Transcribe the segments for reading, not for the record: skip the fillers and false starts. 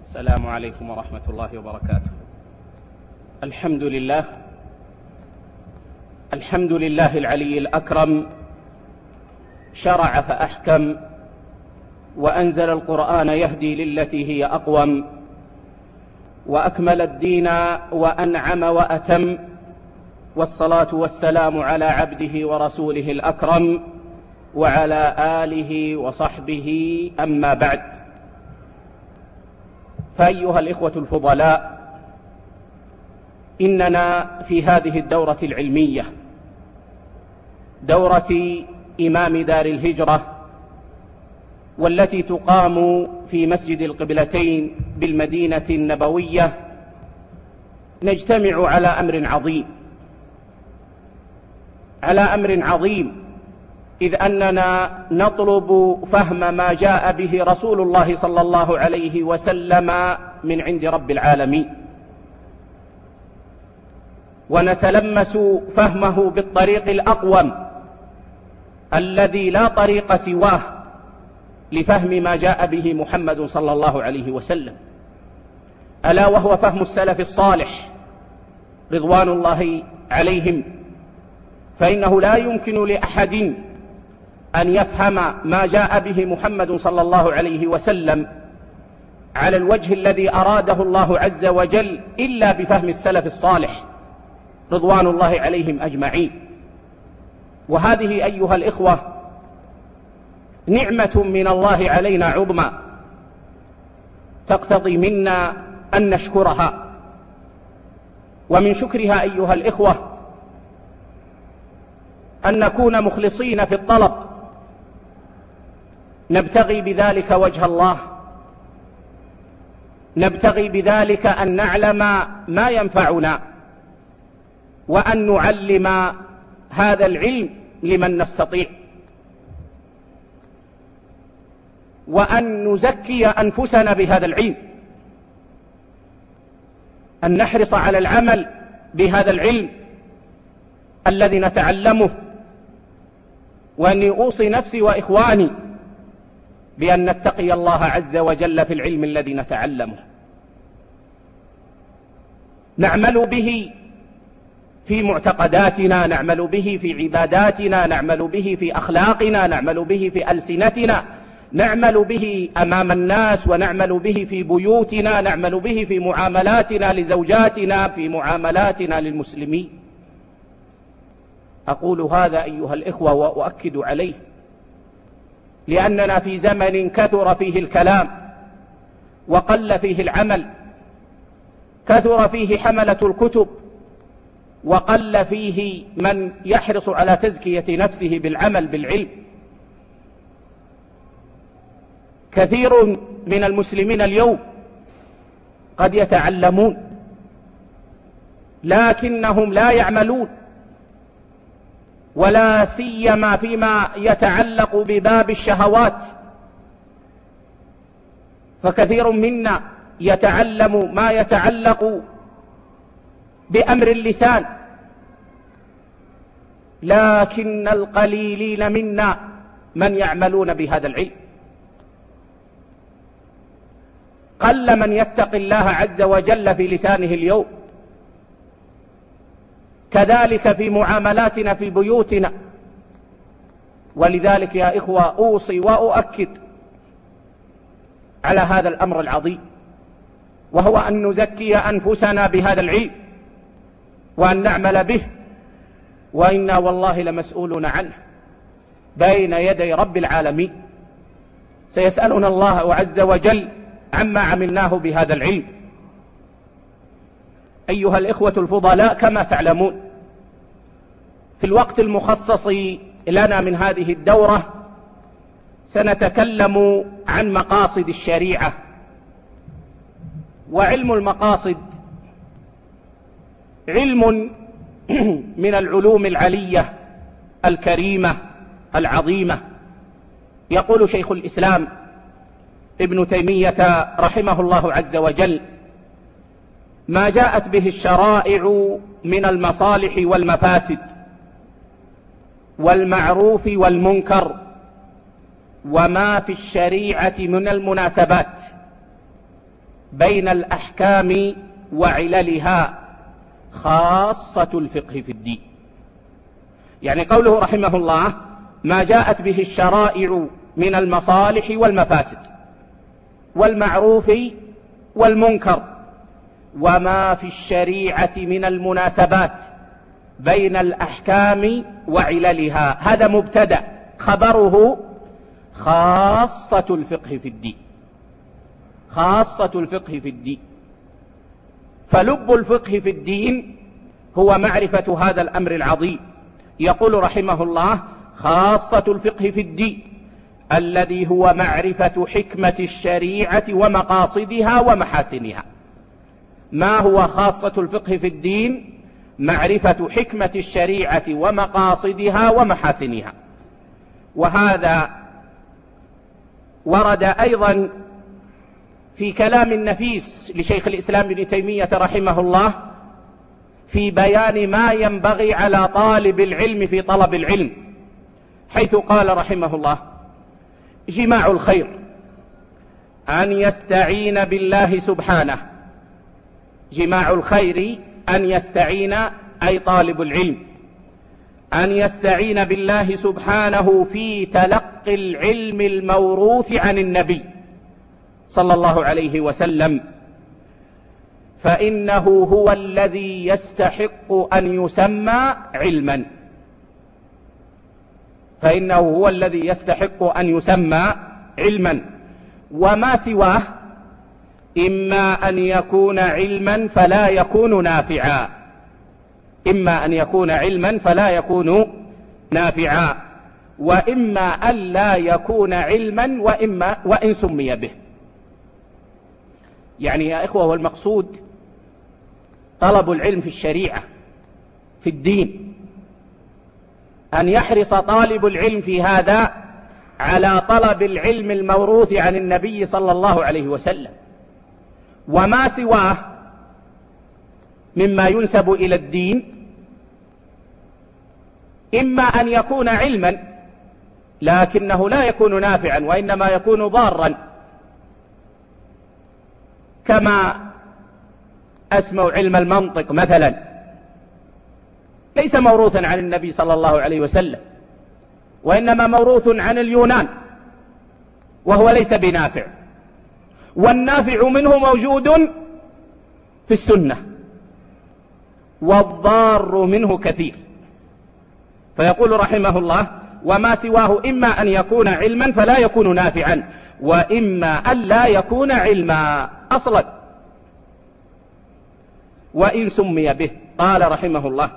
السلام عليكم ورحمة الله وبركاته. الحمد لله العلي الأكرم، شرع فأحكم، وأنزل القرآن يهدي للتي هي أقوم، وأكمل الدين وأنعم وأتم، والصلاة والسلام على عبده ورسوله الأكرم وعلى آله وصحبه، أما بعد. فأيها الإخوة الفضلاء، إننا في هذه الدورة العلمية، دورة إمام دار الهجرة، والتي تقام في مسجد القبلتين بالمدينة النبوية، نجتمع على أمر عظيم، إذ أننا نطلب فهم ما جاء به رسول الله صلى الله عليه وسلم من عند رب العالمين، ونتلمس فهمه بالطريق الأقوم الذي لا طريق سواه لفهم ما جاء به محمد صلى الله عليه وسلم، ألا وهو فهم السلف الصالح رضوان الله عليهم. فإنه لا يمكن لأحد أن يفهم ما جاء به محمد صلى الله عليه وسلم على الوجه الذي أراده الله عز وجل إلا بفهم السلف الصالح رضوان الله عليهم أجمعين. وهذه أيها الإخوة نعمة من الله علينا عظمى، تقتضي منا أن نشكرها. ومن شكرها أيها الإخوة أن نكون مخلصين في الطلب، نبتغي بذلك وجه الله، نبتغي بذلك أن نعلم ما ينفعنا، وأن نعلم هذا العلم لمن نستطيع، وأن نزكي أنفسنا بهذا العلم، أن نحرص على العمل بهذا العلم الذي نتعلمه، وأني أوصي نفسي وإخواني بأن نتقي الله عز وجل في العلم الذي نتعلمه، نعمل به في معتقداتنا، نعمل به في عباداتنا، نعمل به في أخلاقنا، نعمل به في ألسنتنا، نعمل به أمام الناس، ونعمل به في بيوتنا، نعمل به في معاملاتنا لزوجاتنا، في معاملاتنا للمسلمين. أقول هذا أيها الإخوة وأؤكد عليه، لأننا في زمن كثر فيه الكلام وقل فيه العمل، كثر فيه حملة الكتب وقل فيه من يحرص على تزكية نفسه بالعمل بالعلم. كثير من المسلمين اليوم قد يتعلمون لكنهم لا يعملون، ولا سيما فيما يتعلق بباب الشهوات، فكثير منا يتعلم ما يتعلق بأمر اللسان، لكن القليلين منا من يعملون بهذا العلم. قل من يتقي الله عز وجل في لسانه اليوم، كذلك في معاملاتنا في بيوتنا. ولذلك يا إخوة أوصي وأؤكد على هذا الأمر العظيم، وهو أن نزكي أنفسنا بهذا العلم وأن نعمل به، وإنا والله لمسؤولون عنه بين يدي رب العالمين. سيسألنا الله عز وجل عما عملناه بهذا العلم. أيها الإخوة الفضلاء، كما تعلمون في الوقت المخصص لنا من هذه الدورة سنتكلم عن مقاصد الشريعة. وعلم المقاصد علم من العلوم العلية الكريمة العظيمة. يقول شيخ الإسلام ابن تيمية رحمه الله عز وجل: ما جاءت به الشرائع من المصالح والمفاسد والمعروف والمنكر وما في الشريعة من المناسبات بين الأحكام وعللها خاصة الفقه في الدين. يعني قوله رحمه الله ما جاءت به الشرائع من المصالح والمفاسد والمعروف والمنكر وما في الشريعة من المناسبات بين الأحكام وعللها، هذا مبتدأ، خبره خاصة الفقه في الدين. خاصة الفقه في الدين، فلب الفقه في الدين هو معرفة هذا الأمر العظيم. يقول رحمه الله خاصة الفقه في الدين الذي هو معرفة حكمة الشريعة ومقاصدها ومحاسنها. ما هو خاصة الفقه في الدين؟ معرفة حكمة الشريعة ومقاصدها ومحاسنها. وهذا ورد أيضا في كلام النفيس لشيخ الإسلام ابن تيمية رحمه الله في بيان ما ينبغي على طالب العلم في طلب العلم، حيث قال رحمه الله جماع الخير أن يستعين بالله سبحانه. جماع الخير أن يستعين، أي طالب العلم أن يستعين بالله سبحانه في تلقي العلم الموروث عن النبي صلى الله عليه وسلم، فإنه هو الذي يستحق أن يسمى علما. فإنه هو الذي يستحق أن يسمى علما، وما سواه إما أن يكون علما فلا يكون نافعا، إما أن يكون علما فلا يكون نافعا، وإما أن لا يكون علما وإن سمي به. يعني يا إخوة، والمقصود طلب العلم في الشريعة في الدين، أن يحرص طالب العلم في هذا على طلب العلم الموروث عن النبي صلى الله عليه وسلم، وما سواه مما ينسب إلى الدين إما أن يكون علما لكنه لا يكون نافعا وإنما يكون ضارا، كما أسمع علم المنطق مثلا، ليس موروثا عن النبي صلى الله عليه وسلم وإنما موروث عن اليونان، وهو ليس بنافع، والنافع منه موجود في السنة والضار منه كثير. فيقول رحمه الله وما سواه إما أن يكون علما فلا يكون نافعا، وإما أن لا يكون علما أصلا وإن سمي به. قال رحمه الله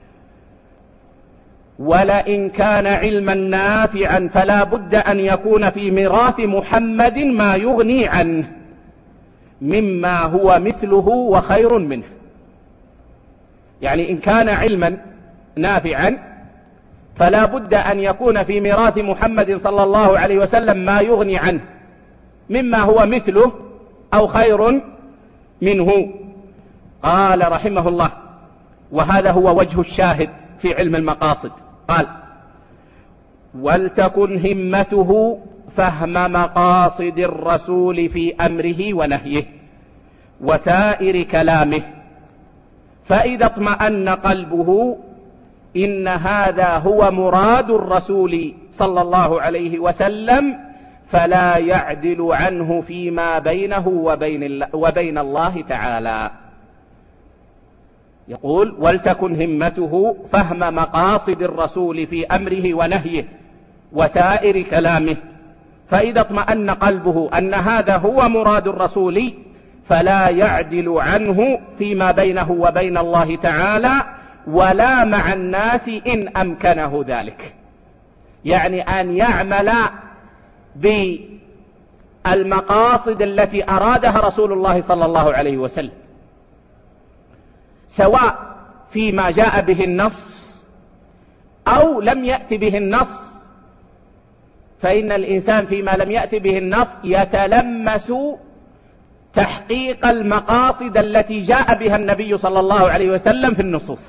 ولئن كان علما نافعا فلا بد أن يكون في ميراث محمد ما يغني عنه مما هو مثله وخير منه. يعني إن كان علما نافعا فلا بد أن يكون في ميراث محمد صلى الله عليه وسلم ما يغني عنه مما هو مثله أو خير منه. قال رحمه الله وهذا هو وجه الشاهد في علم المقاصد، قال ولتكن همته فهم مقاصد الرسول في أمره ونهيه وسائر كلامه، فإذا اطمأن قلبه إن هذا هو مراد الرسول صلى الله عليه وسلم فلا يعدل عنه فيما بينه وبين الله تعالى. يقول ولتكن همته فهم مقاصد الرسول في أمره ونهيه وسائر كلامه، فإذا اطمأن قلبه أن هذا هو مراد الرسول فلا يعدل عنه فيما بينه وبين الله تعالى ولا مع الناس إن أمكنه ذلك. يعني أن يعمل بالمقاصد التي أرادها رسول الله صلى الله عليه وسلم، سواء فيما جاء به النص أو لم يأت به النص، فإن الإنسان فيما لم يأت به النص يتلمس تحقيق المقاصد التي جاء بها النبي صلى الله عليه وسلم في النصوص،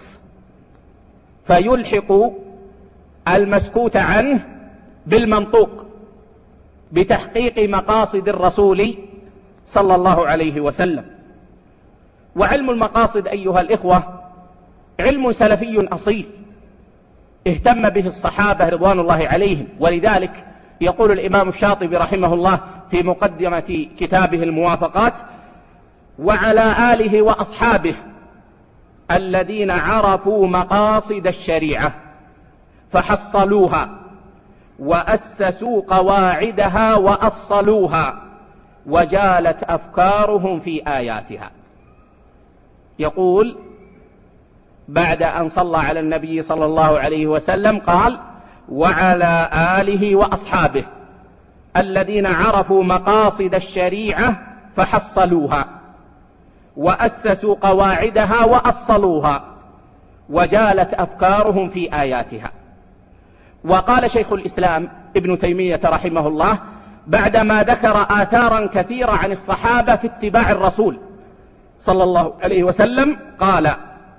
فيلحق المسكوت عنه بالمنطوق بتحقيق مقاصد الرسول صلى الله عليه وسلم. وعلم المقاصد أيها الإخوة علم سلفي أصيل اهتم به الصحابة رضوان الله عليهم، ولذلك يقول الإمام الشاطبي رحمه الله في مقدمة كتابه الموافقات: وعلى آله وأصحابه الذين عرفوا مقاصد الشريعة فحصلوها وأسسوا قواعدها وأصلوها وجالت أفكارهم في آياتها. يقول بعد أن صلى على النبي صلى الله عليه وسلم قال: وعلى آله وأصحابه الذين عرفوا مقاصد الشريعة فحصلوها وأسسوا قواعدها وأصلوها وجالت أفكارهم في آياتها. وقال شيخ الإسلام ابن تيمية رحمه الله بعدما ذكر آثارا كثيرة عن الصحابة في اتباع الرسول صلى الله عليه وسلم قال: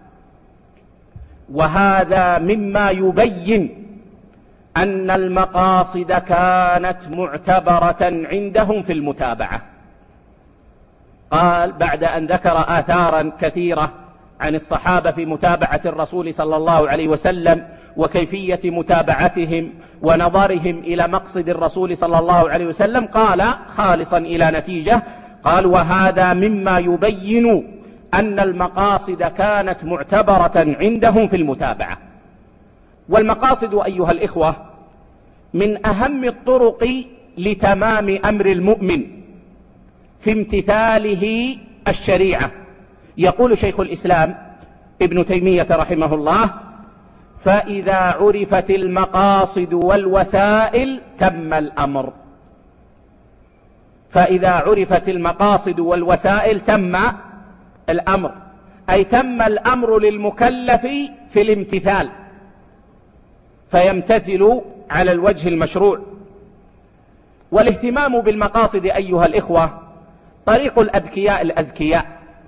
وهذا مما يبين أن المقاصد كانت معتبرة عندهم في المتابعة. قال بعد أن ذكر آثارا كثيرة عن الصحابة في متابعة الرسول صلى الله عليه وسلم وكيفية متابعتهم ونظرهم إلى مقصد الرسول صلى الله عليه وسلم، قال خالصا إلى نتيجة، قال: وهذا مما يبين أن المقاصد كانت معتبرة عندهم في المتابعة. والمقاصد أيها الإخوة من أهم الطرق لتمام أمر المؤمن في امتثاله الشريعة. يقول شيخ الإسلام ابن تيمية رحمه الله: فإذا عرفت المقاصد والوسائل تم الأمر. فإذا عرفت المقاصد والوسائل تم الأمر، أي تم الأمر للمكلف في الامتثال فيمتثل على الوجه المشروع. والاهتمام بالمقاصد أيها الإخوة طريق الأذكياء الأذكياء.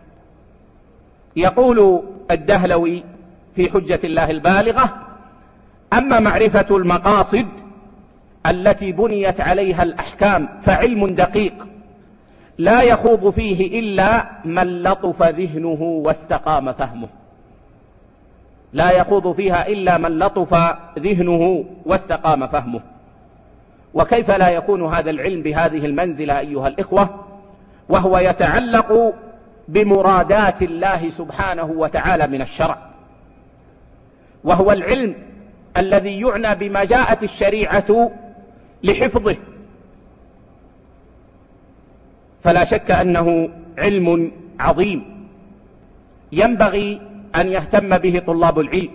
يقول الدهلوي في حجة الله البالغة: أما معرفة المقاصد التي بنيت عليها الأحكام فعلم دقيق لا يخوض فيه إلا من لطف ذهنه واستقام فهمه. لا يخوض فيها إلا من لطف ذهنه واستقام فهمه. وكيف لا يكون هذا العلم بهذه المنزلة أيها الإخوة وهو يتعلق بمرادات الله سبحانه وتعالى من الشرع، وهو العلم الذي يعنى بما جاءت الشريعة لحفظه. فلا شك أنه علم عظيم ينبغي أن يهتم به طلاب العلم،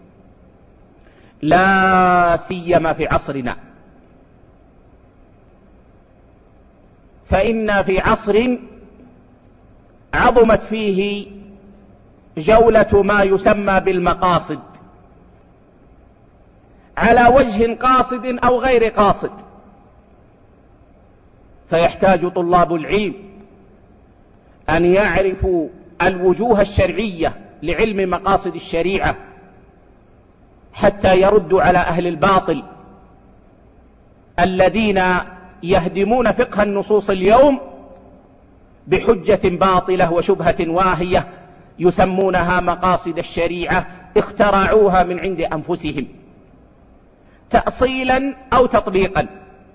لا سيما في عصرنا، فإن في عصر عظمت فيه جولة ما يسمى بالمقاصد على وجه قاصد أو غير قاصد. فيحتاج طلاب العلم أن يعرفوا الوجوه الشرعية لعلم مقاصد الشريعة حتى يردوا على أهل الباطل الذين يهدمون فقه النصوص اليوم بحجة باطلة وشبهة واهية يسمونها مقاصد الشريعة اخترعوها من عند أنفسهم تأصيلا أو تطبيقا.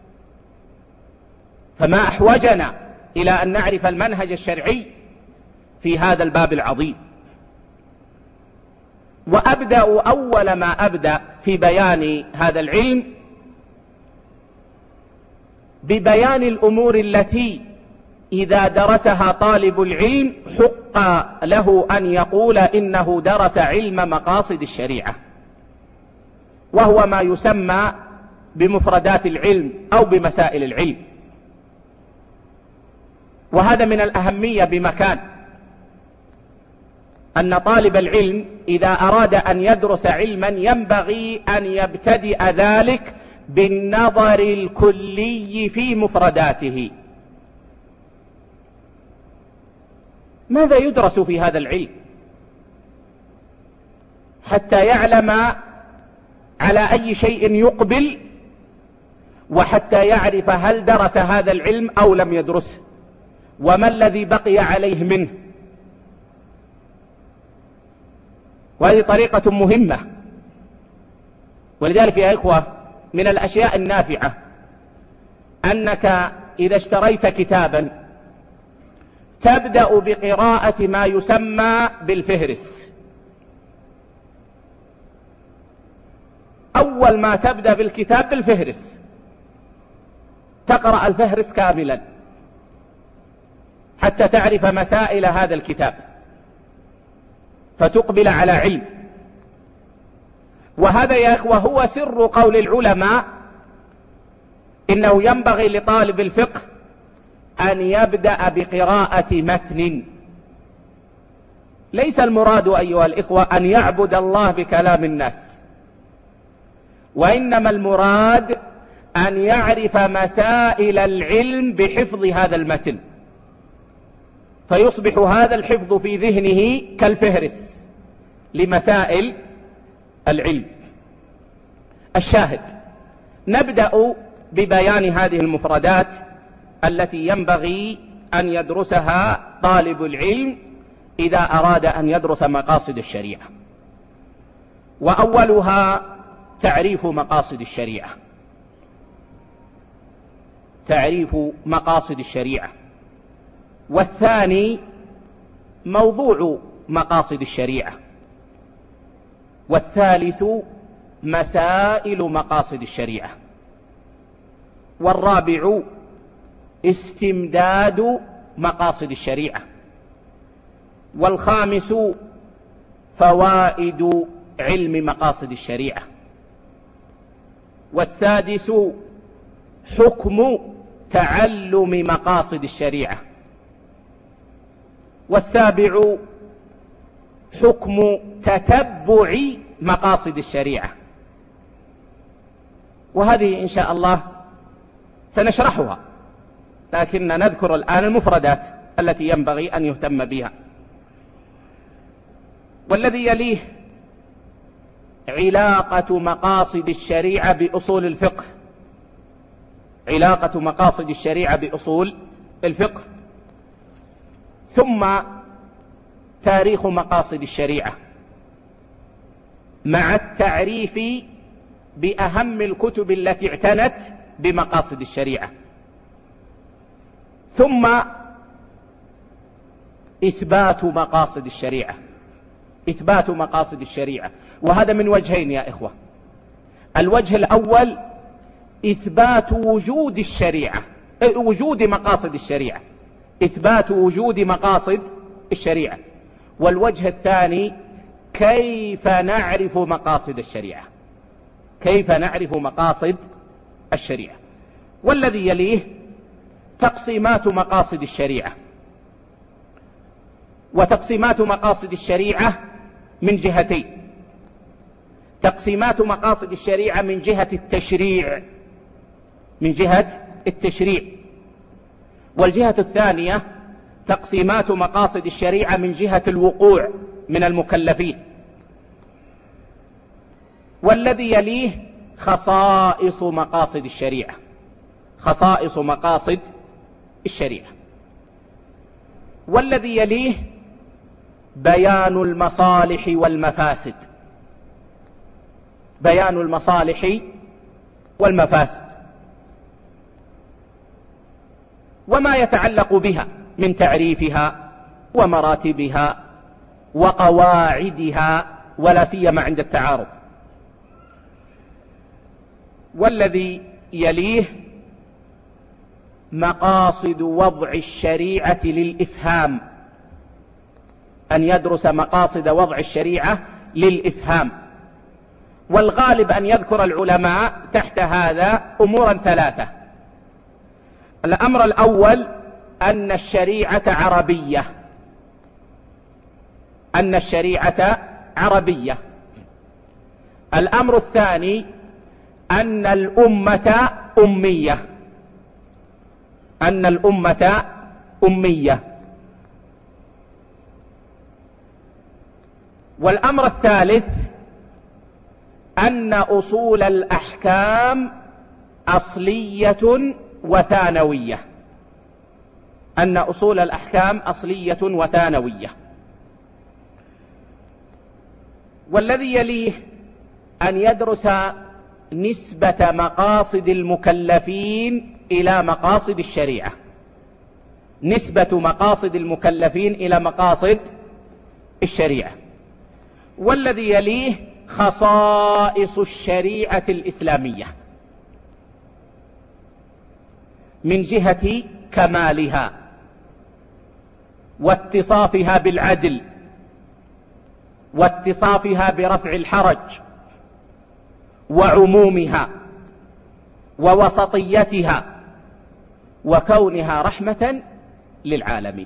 فما أحوجنا إلى أن نعرف المنهج الشرعي في هذا الباب العظيم. وأبدأ أول ما أبدأ في بيان هذا العلم ببيان الأمور التي إذا درسها طالب العلم حق له أن يقول إنه درس علم مقاصد الشريعة، وهو ما يسمى بمفردات العلم أو بمسائل العلم. وهذا من الأهمية بمكان، أن طالب العلم إذا أراد أن يدرس علما ينبغي أن يبتدئ ذلك بالنظر الكلي في مفرداته. ماذا يدرس في هذا العلم حتى يعلم على أي شيء يقبل، وحتى يعرف هل درس هذا العلم أو لم يدرسه، وما الذي بقي عليه منه. وهذه طريقة مهمة. ولذلك يا إخوة من الأشياء النافعة أنك إذا اشتريت كتابا تبدأ بقراءة ما يسمى بالفهرس. أول ما تبدأ بالكتاب بالفهرس، تقرأ الفهرس كاملا حتى تعرف مسائل هذا الكتاب فتقبل على علم. وهذا يا إخوة هو سر قول العلماء إنه ينبغي لطالب الفقه أن يبدأ بقراءة متن. ليس المراد أيها الإخوة أن يعبد الله بكلام الناس، وإنما المراد أن يعرف مسائل العلم بحفظ هذا المتن، فيصبح هذا الحفظ في ذهنه كالفهرس لمسائل العلم. الشاهد، نبدأ ببيان هذه المفردات التي ينبغي أن يدرسها طالب العلم إذا أراد أن يدرس مقاصد الشريعة. وأولها تعريف مقاصد الشريعة. تعريف مقاصد الشريعة. والثاني موضوع مقاصد الشريعة. والثالث مسائل مقاصد الشريعة. والرابع استمداد مقاصد الشريعة. والخامس فوائد علم مقاصد الشريعة. والسادس حكم تعلم مقاصد الشريعة. والسابع حكم تتبع مقاصد الشريعة. وهذه إن شاء الله سنشرحها، لكن نذكر الآن المفردات التي ينبغي أن يهتم بها. والذي يليه علاقة مقاصد الشريعة بأصول الفقه. علاقة مقاصد الشريعة بأصول الفقه. ثم تاريخ مقاصد الشريعة مع التعريف بأهم الكتب التي اعتنت بمقاصد الشريعة. ثم إثبات مقاصد الشريعة. إثبات مقاصد الشريعة، وهذا من وجهين يا إخوة. الوجه الأول إثبات وجود الشريعة، وجود مقاصد الشريعة، إثبات وجود مقاصد الشريعة. والوجه الثاني كيف نعرف مقاصد الشريعة. كيف نعرف مقاصد الشريعة. والذي يليه تقسيمات مقاصد الشريعة. وتقسيمات مقاصد الشريعة من جهتين. تقسيمات مقاصد الشريعة من جهة التشريع، من جهة التشريع. والجهة الثانية تقسيمات مقاصد الشريعة من جهة الوقوع من المكلفين. والذي يليه خصائص مقاصد الشريعة. خصائص مقاصد الشريعة. والذي يليه بيان المصالح والمفاسد. بيان المصالح والمفاسد وما يتعلق بها من تعريفها ومراتبها وقواعدها، ولا سيما عند التعارض. والذي يليه مقاصد وضع الشريعة للإفهام. أن يدرس مقاصد وضع الشريعة للإفهام. والغالب أن يذكر العلماء تحت هذا أمورا ثلاثة. الأمر الأول أن الشريعة عربية. أن الشريعة عربية. الأمر الثاني أن الأمة أمية. أن الأمة أمية. والأمر الثالث أن أصول الأحكام أصلية وثانوية. أن أصول الأحكام أصلية وثانوية. والذي يليه أن يدرس نسبة مقاصد المكلفين إلى مقاصد الشريعة، نسبة مقاصد المكلفين إلى مقاصد الشريعة. والذي يليه خصائص الشريعة الإسلامية من جهة كمالها واتصافها بالعدل واتصافها برفع الحرج وعمومها ووسطيتها وكونها رحمة للعالمين.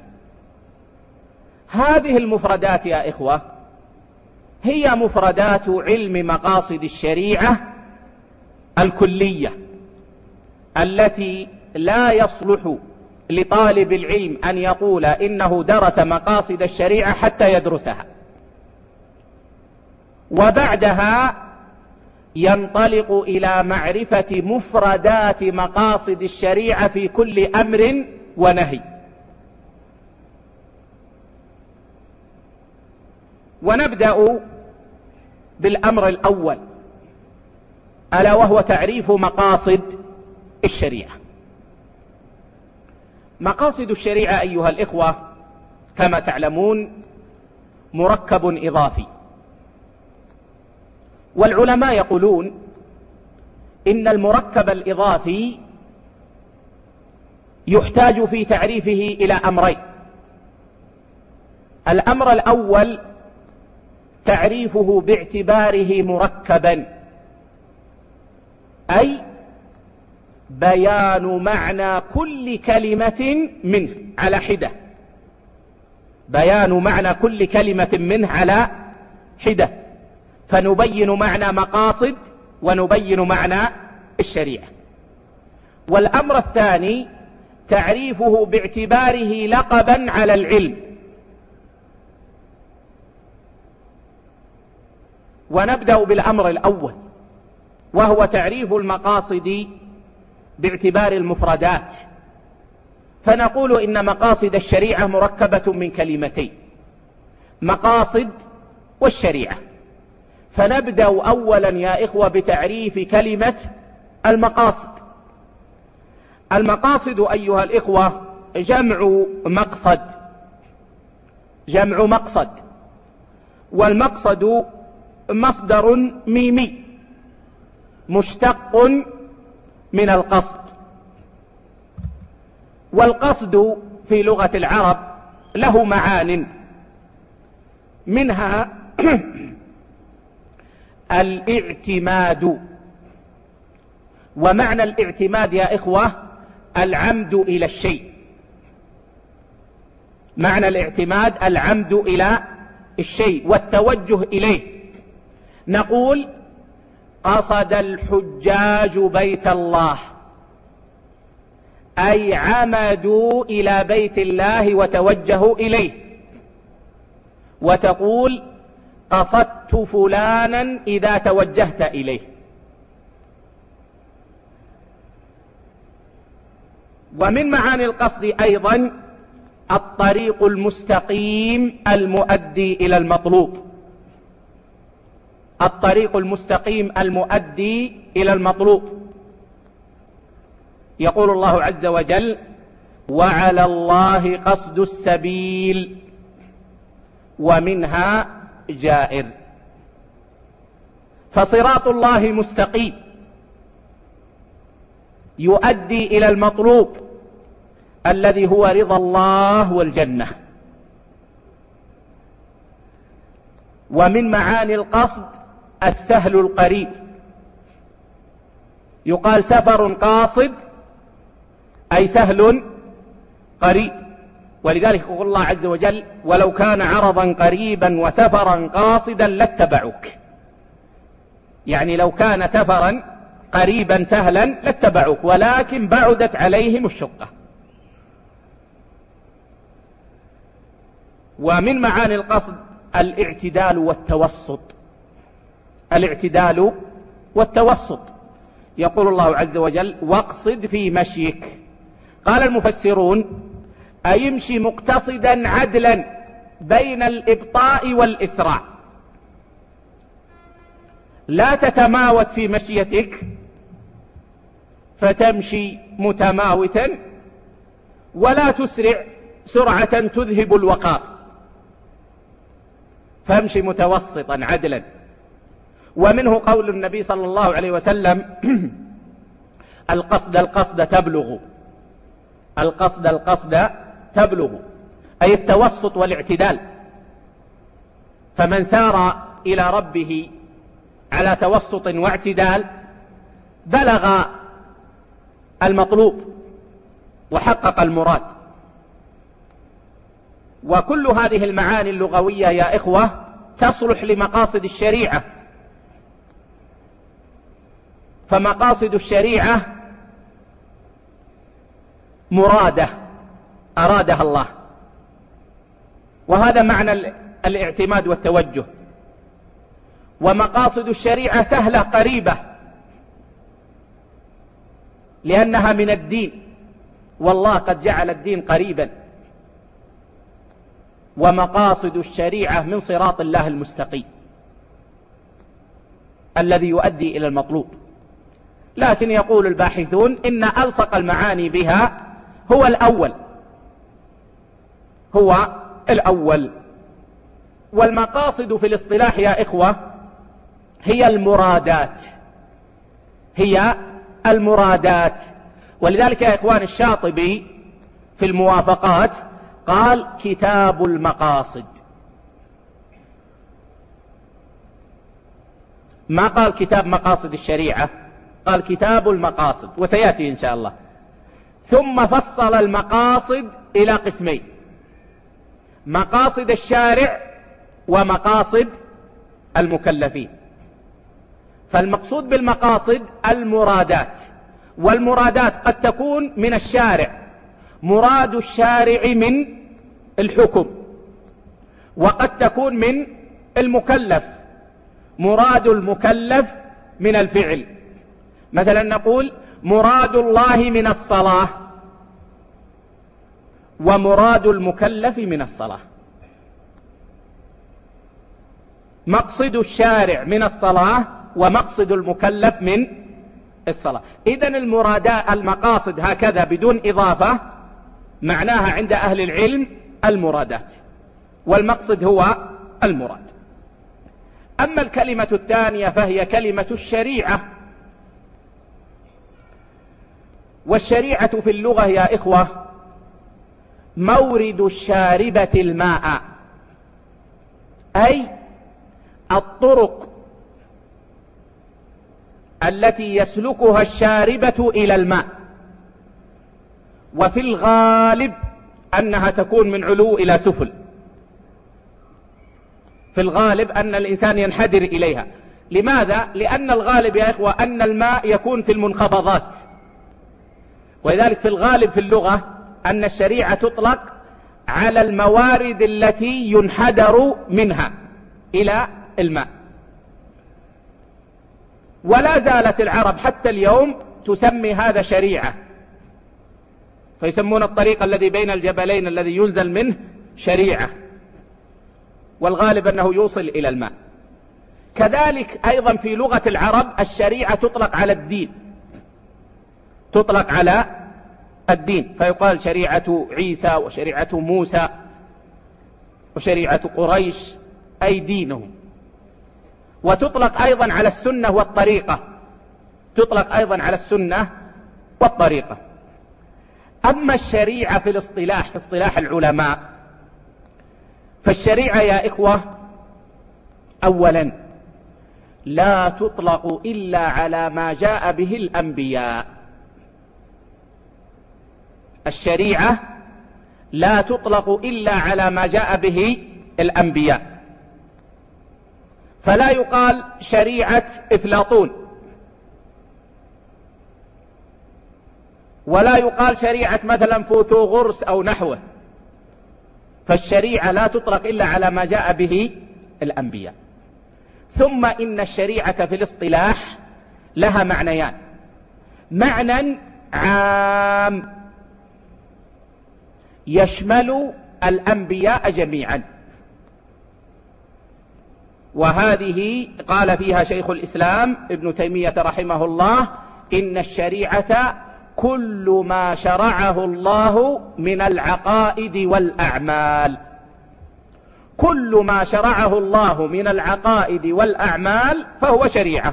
هذه المفردات يا إخوة هي مفردات علم مقاصد الشريعة الكلية، التي لا يصلح لطالب العلم أن يقول إنه درس مقاصد الشريعة حتى يدرسها، وبعدها ينطلق إلى معرفة مفردات مقاصد الشريعة في كل أمر ونهي. ونبدأ بالأمر الأول، ألا وهو تعريف مقاصد الشريعة. مقاصد الشريعة أيها الإخوة كما تعلمون مركب إضافي، والعلماء يقولون إن المركب الإضافي يحتاج في تعريفه إلى أمرين. الأمر الأول تعريفه باعتباره مركبا، أي بيان معنى كل كلمة منه على حدة، بيان معنى كل كلمة منه على حدة، فنبين معنى مقاصد ونبين معنى الشريعة. والأمر الثاني تعريفه باعتباره لقبا على العلم. ونبدأ بالأمر الأول، وهو تعريف المقاصد باعتبار المفردات. فنقول إن مقاصد الشريعة مركبة من كلمتين، مقاصد والشريعة. فنبدأ أولا يا إخوة بتعريف كلمة المقاصد. المقاصد أيها الإخوة جمع مقصد، جمع مقصد، والمقصد مصدر ميمي مشتق من القصد. والقصد في لغة العرب له معان، منها الاعتماد. ومعنى الاعتماد يا إخوة العمد إلى الشيء، معنى الاعتماد العمد إلى الشيء والتوجه إليه. نقول قصد الحجاج بيت الله، أي عمدوا إلى بيت الله وتوجهوا إليه. وتقول قصدت فلانا إذا توجهت إليه. ومن معاني القصد أيضا الطريق المستقيم المؤدي إلى المطلوب، الطريق المستقيم المؤدي إلى المطلوب. يقول الله عز وجل وعلى الله قصد السبيل ومنها جائر. فصراط الله مستقيم يؤدي إلى المطلوب الذي هو رضا الله والجنة. ومن معاني القصد السهل القريب، يقال سفر قاصد أي سهل قريب. ولذلك يقول الله عز وجل ولو كان عرضا قريبا وسفرا قاصدا لاتبعوك، يعني لو كان سفرا قريبا سهلا لاتبعوك ولكن بعدت عليهم الشقة. ومن معاني القصد الاعتدال والتوسط، الاعتدال والتوسط. يقول الله عز وجل واقصد في مشيك. قال المفسرون أي يمشي مقتصدا عدلا بين الإبطاء والإسراع، لا تتماوت في مشيتك فتمشي متماوتا، ولا تسرع سرعة تذهب الوقار، فامشي متوسطا عدلا. ومنه قول النبي صلى الله عليه وسلم: القصد تبلغ، القصد تبلغ، أي التوسط والاعتدال. فمن سار إلى ربه على توسط واعتدال بلغ المطلوب وحقق المراد. وكل هذه المعاني اللغوية يا إخوة تصلح لمقاصد الشريعة، فمقاصد الشريعة مرادة أرادها الله، وهذا معنى الاعتماد والتوجه. ومقاصد الشريعة سهلة قريبة لأنها من الدين، والله قد جعل الدين قريبا. ومقاصد الشريعة من صراط الله المستقيم الذي يؤدي إلى المطلوب. لكن يقول الباحثون إن ألصق المعاني بها هو الأول. والمقاصد في الاصطلاح يا إخوة هي المرادات. ولذلك يا إخوان الشاطبي في الموافقات قال: كتاب المقاصد، ما قال كتاب مقاصد الشريعة، قال كتاب المقاصد، وسيأتي إن شاء الله. ثم فصل المقاصد إلى قسمين: مقاصد الشارع ومقاصد المكلفين. فالمقصود بالمقاصد المرادات، والمرادات قد تكون من الشارع، مراد الشارع من الحكم، وقد تكون من المكلف، مراد المكلف من الفعل. مثلا نقول مراد الله من الصلاة، ومراد المكلف من الصلاة. مقصد الشارع من الصلاة، ومقصد المكلف من الصلاة. إذن المقاصد هكذا بدون إضافة معناها عند أهل العلم المرادات، والمقصد هو المراد. أما الكلمة الثانية فهي كلمة الشريعة. والشريعة في اللغة يا إخوة مورد الشاربة الماء، أي الطرق التي يسلكها الشاربة إلى الماء. وفي الغالب أنها تكون من علو إلى سفل، في الغالب أن الإنسان ينحدر إليها. لماذا؟ لأن الغالب يا إخوة أن الماء يكون في المنخفضات، ولذلك في الغالب في اللغة أن الشريعة تطلق على الموارد التي ينحدر منها إلى الماء. ولا زالت العرب حتى اليوم تسمي هذا شريعة، فيسمون الطريق الذي بين الجبلين الذي ينزل منه شريعة، والغالب أنه يوصل إلى الماء. كذلك أيضا في لغة العرب الشريعة تطلق على الدين، تطلق على الدين، فيقال شريعة عيسى وشريعة موسى وشريعة قريش، أي دينهم. وتطلق أيضا على السنة والطريقة، تطلق أيضا على السنة والطريقة. أما الشريعة في الاصطلاح، في اصطلاح العلماء، فالشريعة يا إخوة أولا لا تطلق إلا على ما جاء به الأنبياء. الشريعة لا تطلق إلا على ما جاء به الأنبياء، فلا يقال شريعة أفلاطون، ولا يقال شريعة مثلا فوثوغرس أو نحوه. فالشريعة لا تطلق إلا على ما جاء به الأنبياء. ثم إن الشريعة في الاصطلاح لها معنيان: معنى عام يشمل الأنبياء جميعا. وهذه قال فيها شيخ الإسلام ابن تيمية رحمه الله: إن الشريعة كل ما شرعه الله من العقائد والأعمال. كل ما شرعه الله من العقائد والأعمال فهو شريعة.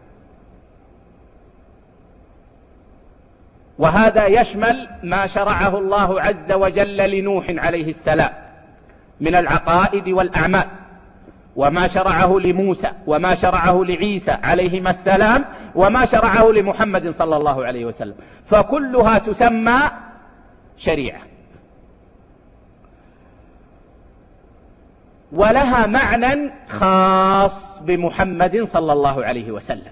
وهذا يشمل ما شرعه الله عز وجل لنوح عليه السلام من العقائد والأعمال، وما شرعه لموسى، وما شرعه لعيسى عليهما السلام، وما شرعه لمحمد صلى الله عليه وسلم، فكلها تسمى شريعة، ولها معنى خاص بمحمد صلى الله عليه وسلم.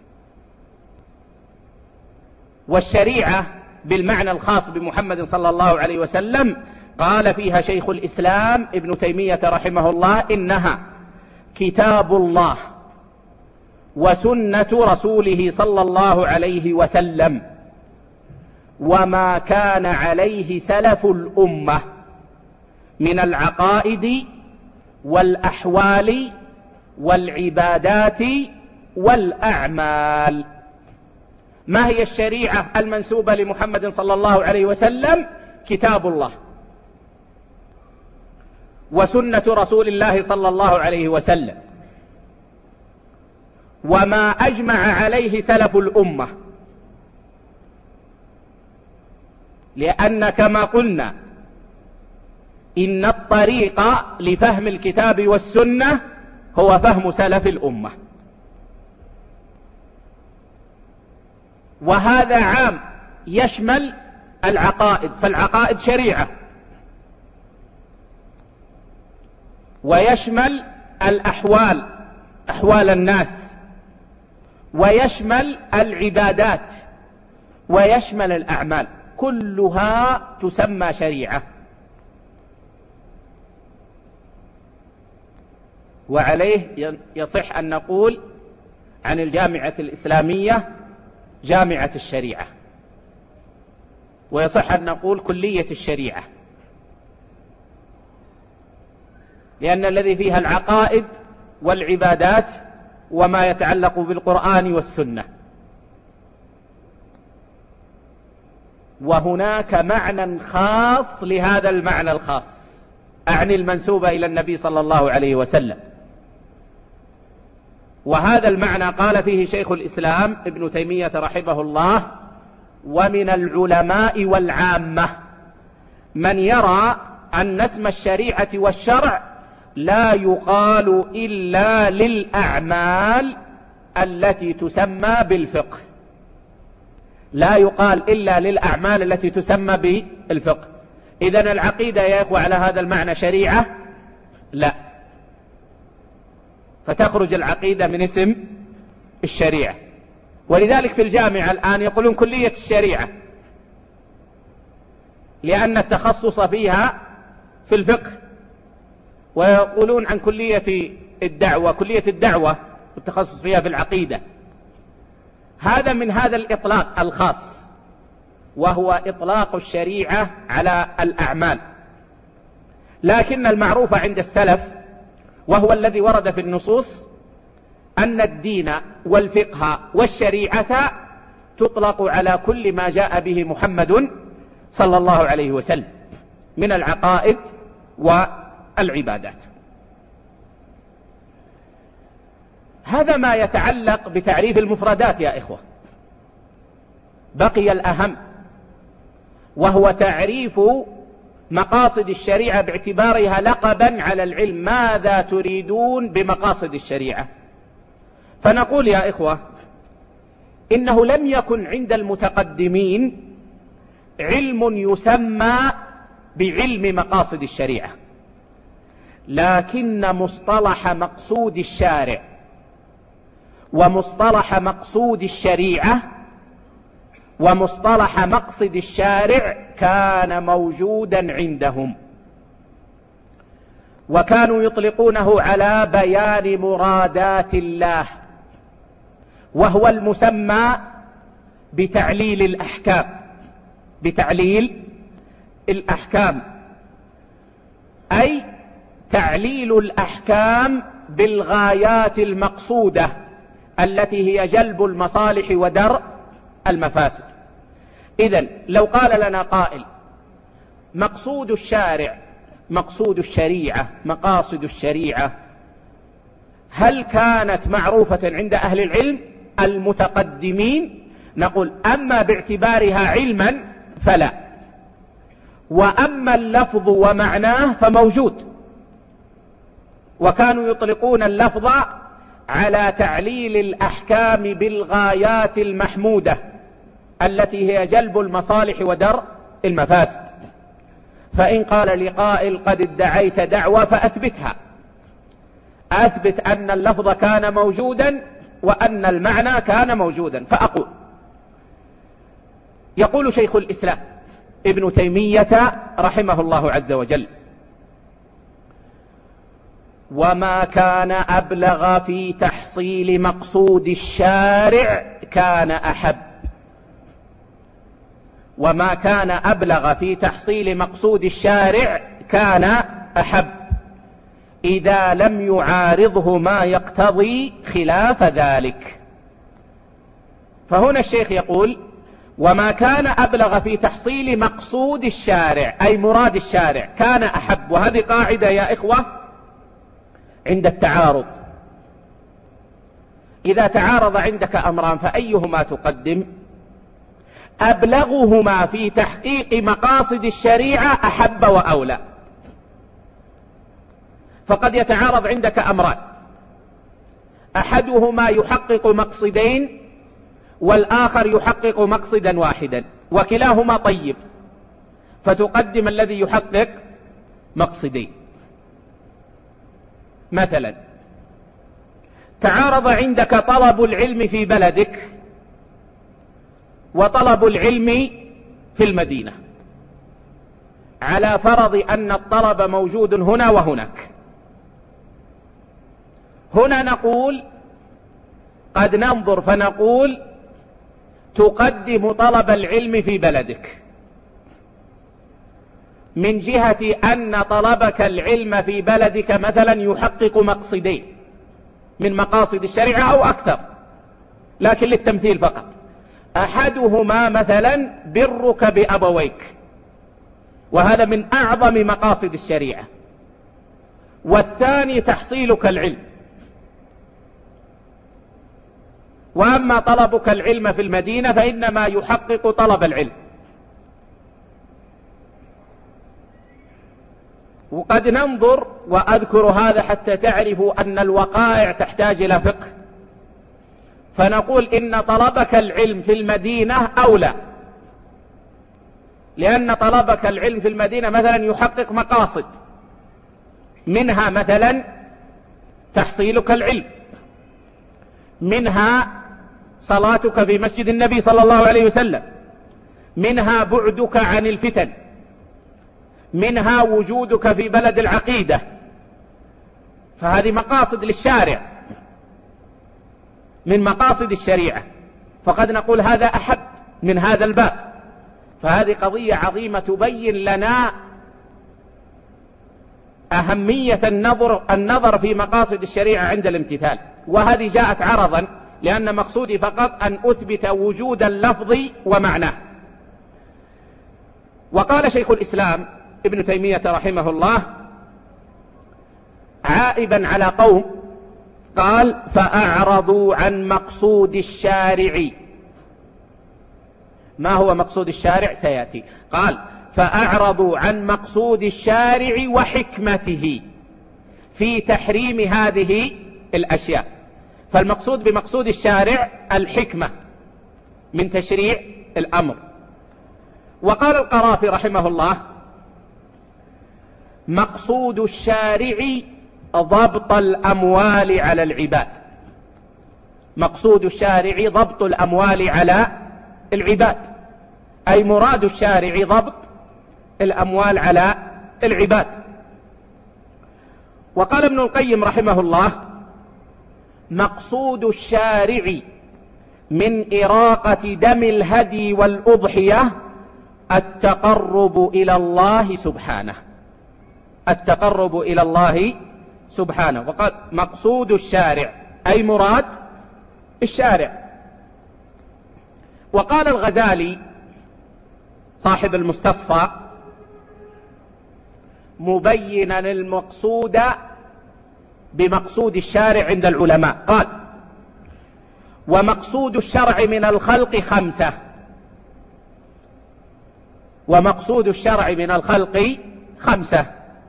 والشريعة بالمعنى الخاص بمحمد صلى الله عليه وسلم قال فيها شيخ الإسلام ابن تيمية رحمه الله: إنها كتاب الله وسنة رسوله صلى الله عليه وسلم، وما كان عليه سلف الأمة من العقائد والأحوال والعبادات والأعمال. ما هي الشريعة المنسوبة لمحمد صلى الله عليه وسلم؟ كتاب الله وسنة رسول الله صلى الله عليه وسلم، وما أجمع عليه سلف الأمة. لأن كما قلنا إن الطريق لفهم الكتاب والسنة هو فهم سلف الأمة، وهذا عام يشمل العقائد، فالعقائد شريعة، ويشمل الأحوال، أحوال الناس، ويشمل العبادات، ويشمل الأعمال، كلها تسمى شريعة. وعليه يصح أن نقول عن الجامعة الإسلامية جامعة الشريعة، ويصح أن نقول كلية الشريعة، لأن الذي فيها العقائد والعبادات وما يتعلق بالقرآن والسنة. وهناك معنى خاص لهذا المعنى الخاص، أعني المنسوبة إلى النبي صلى الله عليه وسلم، وهذا المعنى قال فيه شيخ الإسلام ابن تيمية رحمه الله: ومن العلماء والعامة من يرى أن اسم الشريعة والشرع لا يقال إلا للأعمال التي تسمى بالفقه، لا يقال إلا للأعمال التي تسمى بالفقه. إذن العقيدة يا إخوة على هذا المعنى شريعة؟ لا، فتخرج العقيدة من اسم الشريعة. ولذلك في الجامعة الآن يقولون كلية الشريعة، لأن التخصص فيها في الفقه، ويقولون عن كلية الدعوة كلية الدعوة والتخصص فيها في العقيدة. هذا من هذا الإطلاق الخاص، وهو إطلاق الشريعة على الأعمال. لكن المعروف عند السلف، وهو الذي ورد في النصوص، أن الدين والفقه والشريعة تطلق على كل ما جاء به محمد صلى الله عليه وسلم من العقائد والعبادات. هذا ما يتعلق بتعريف المفردات يا إخوة. بقي الأهم، وهو تعريف مقاصد الشريعة باعتبارها لقبا على العلم. ماذا تريدون بمقاصد الشريعة؟ فنقول يا إخوة إنه لم يكن عند المتقدمين علم يسمى بعلم مقاصد الشريعة، لكن مصطلح مقصود الشارع ومصطلح مقصود الشريعة ومصطلح مقصد الشارع كان موجودا عندهم، وكانوا يطلقونه على بيان مرادات الله، وهو المسمى بتعليل الأحكام، بتعليل الأحكام. تعليل الأحكام بالغايات المقصودة التي هي جلب المصالح ودرء المفاسد. إذن لو قال لنا قائل مقصود الشارع، مقصود الشريعة، مقاصد الشريعة، هل كانت معروفة عند أهل العلم المتقدمين؟ نقول أما باعتبارها علما فلا، وأما اللفظ ومعناه فموجود، وكانوا يطلقون اللفظ على تعليل الأحكام بالغايات المحمودة التي هي جلب المصالح ودرء المفاسد. فإن قال لي قائل قد ادعيت دعوة فأثبتها، أثبت أن اللفظ كان موجودا وأن المعنى كان موجودا. فأقول يقول شيخ الإسلام ابن تيمية رحمه الله عز وجل: وما كان أبلغ في تحصيل مقصود الشارع كان أحب. وما كان أبلغ في تحصيل مقصود الشارع كان أحب إذا لم يعارضه ما يقتضي خلاف ذلك. فهنا الشيخ يقول وما كان أبلغ في تحصيل مقصود الشارع أي مراد الشارع كان أحب. وهذه قاعدة يا إخوة عند التعارض، إذا تعارض عندك أمران فأيهما تقدم؟ أبلغهما في تحقيق مقاصد الشريعة أحب وأولى. فقد يتعارض عندك أمران، أحدهما يحقق مقصدين والآخر يحقق مقصدا واحدا، وكلاهما طيب، فتقدم الذي يحقق مقصدين. مثلا تعارض عندك طلب العلم في بلدك وطلب العلم في المدينة، على فرض أن الطلب موجود هنا وهناك. هنا نقول قد ننظر فنقول تقدم طلب العلم في بلدك من جهة أن طلبك العلم في بلدك مثلا يحقق مقصدين من مقاصد الشريعة أو أكثر، لكن للتمثيل فقط. أحدهما مثلا برك بأبويك، وهذا من أعظم مقاصد الشريعة، والثاني تحصيلك العلم. وأما طلبك العلم في المدينة فإنما يحقق طلب العلم. وقد ننظر، وأذكر هذا حتى تعرفوا أن الوقائع تحتاج إلى فقه، فنقول إن طلبك العلم في المدينة أولى، لأن طلبك العلم في المدينة مثلا يحقق مقاصد، منها مثلا تحصيلك العلم، منها صلاتك في مسجد النبي صلى الله عليه وسلم، منها بعدك عن الفتن، منها وجودك في بلد العقيدة. فهذه مقاصد للشارع من مقاصد الشريعة، فقد نقول هذا أحب من هذا الباب. فهذه قضية عظيمة تبين لنا أهمية النظر في مقاصد الشريعة عند الامتثال. وهذه جاءت عرضا، لأن مقصودي فقط أن أثبت وجود اللفظ ومعناه. وقال شيخ الإسلام ابن تيمية رحمه الله عائبا على قوم، قال فأعرضوا عن مقصود الشارع. ما هو مقصود الشارع؟ سيأتي. قال فأعرضوا عن مقصود الشارع وحكمته في تحريم هذه الأشياء. فالمقصود بمقصود الشارع الحكمة من تشريع الأمر. وقال القرافي رحمه الله مقصود الشارع ضبط الأموال على العباد. مقصود الشارع ضبط الأموال على العباد، أي مراد الشارع ضبط الأموال على العباد. وقال ابن القيم رحمه الله مقصود الشارع من إراقة دم الهدي والأضحية التقرب إلى الله سبحانه. التقرب إلى الله سبحانه. وقد مقصود الشارع أي مراد الشارع. وقال الغزالي صاحب المستصفى مبينا المقصود بمقصود الشارع عند العلماء، قال: ومقصود الشرع من الخلق خمسة. ومقصود الشرع من الخلق خمسة،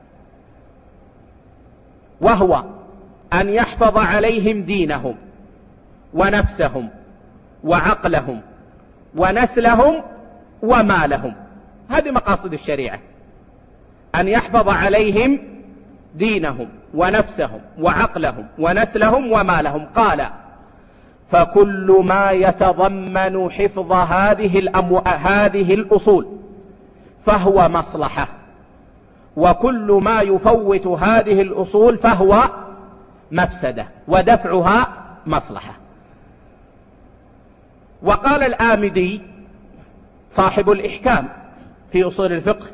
وهو أن يحفظ عليهم دينهم ونفسهم وعقلهم ونسلهم ومالهم. هذه مقاصد الشريعة، أن يحفظ عليهم دينهم ونفسهم وعقلهم ونسلهم ومالهم. قال: فكل ما يتضمن حفظ هذه الأصول فهو مصلحة، وكل ما يفوت هذه الأصول فهو مفسدة، ودفعها مصلحة. وقال الآمدي صاحب الإحكام في أصول الفقه: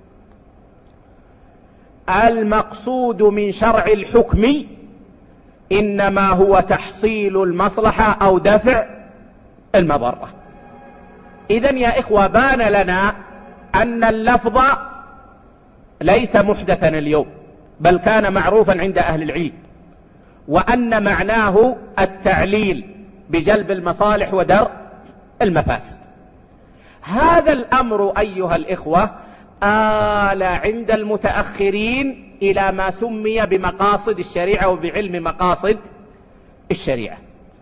المقصود من شرع الحكم إنما هو تحصيل المصلحة أو دفع المضرة. إذن يا إخوة، بان لنا أن اللفظ ليس محدثا اليوم، بل كان معروفا عند أهل العلم، وأن معناه التعليل بجلب المصالح ودرء المفاسد. هذا الأمر أيها الإخوة آل عند المتأخرين إلى ما سمي بمقاصد الشريعة وبعلم مقاصد الشريعة.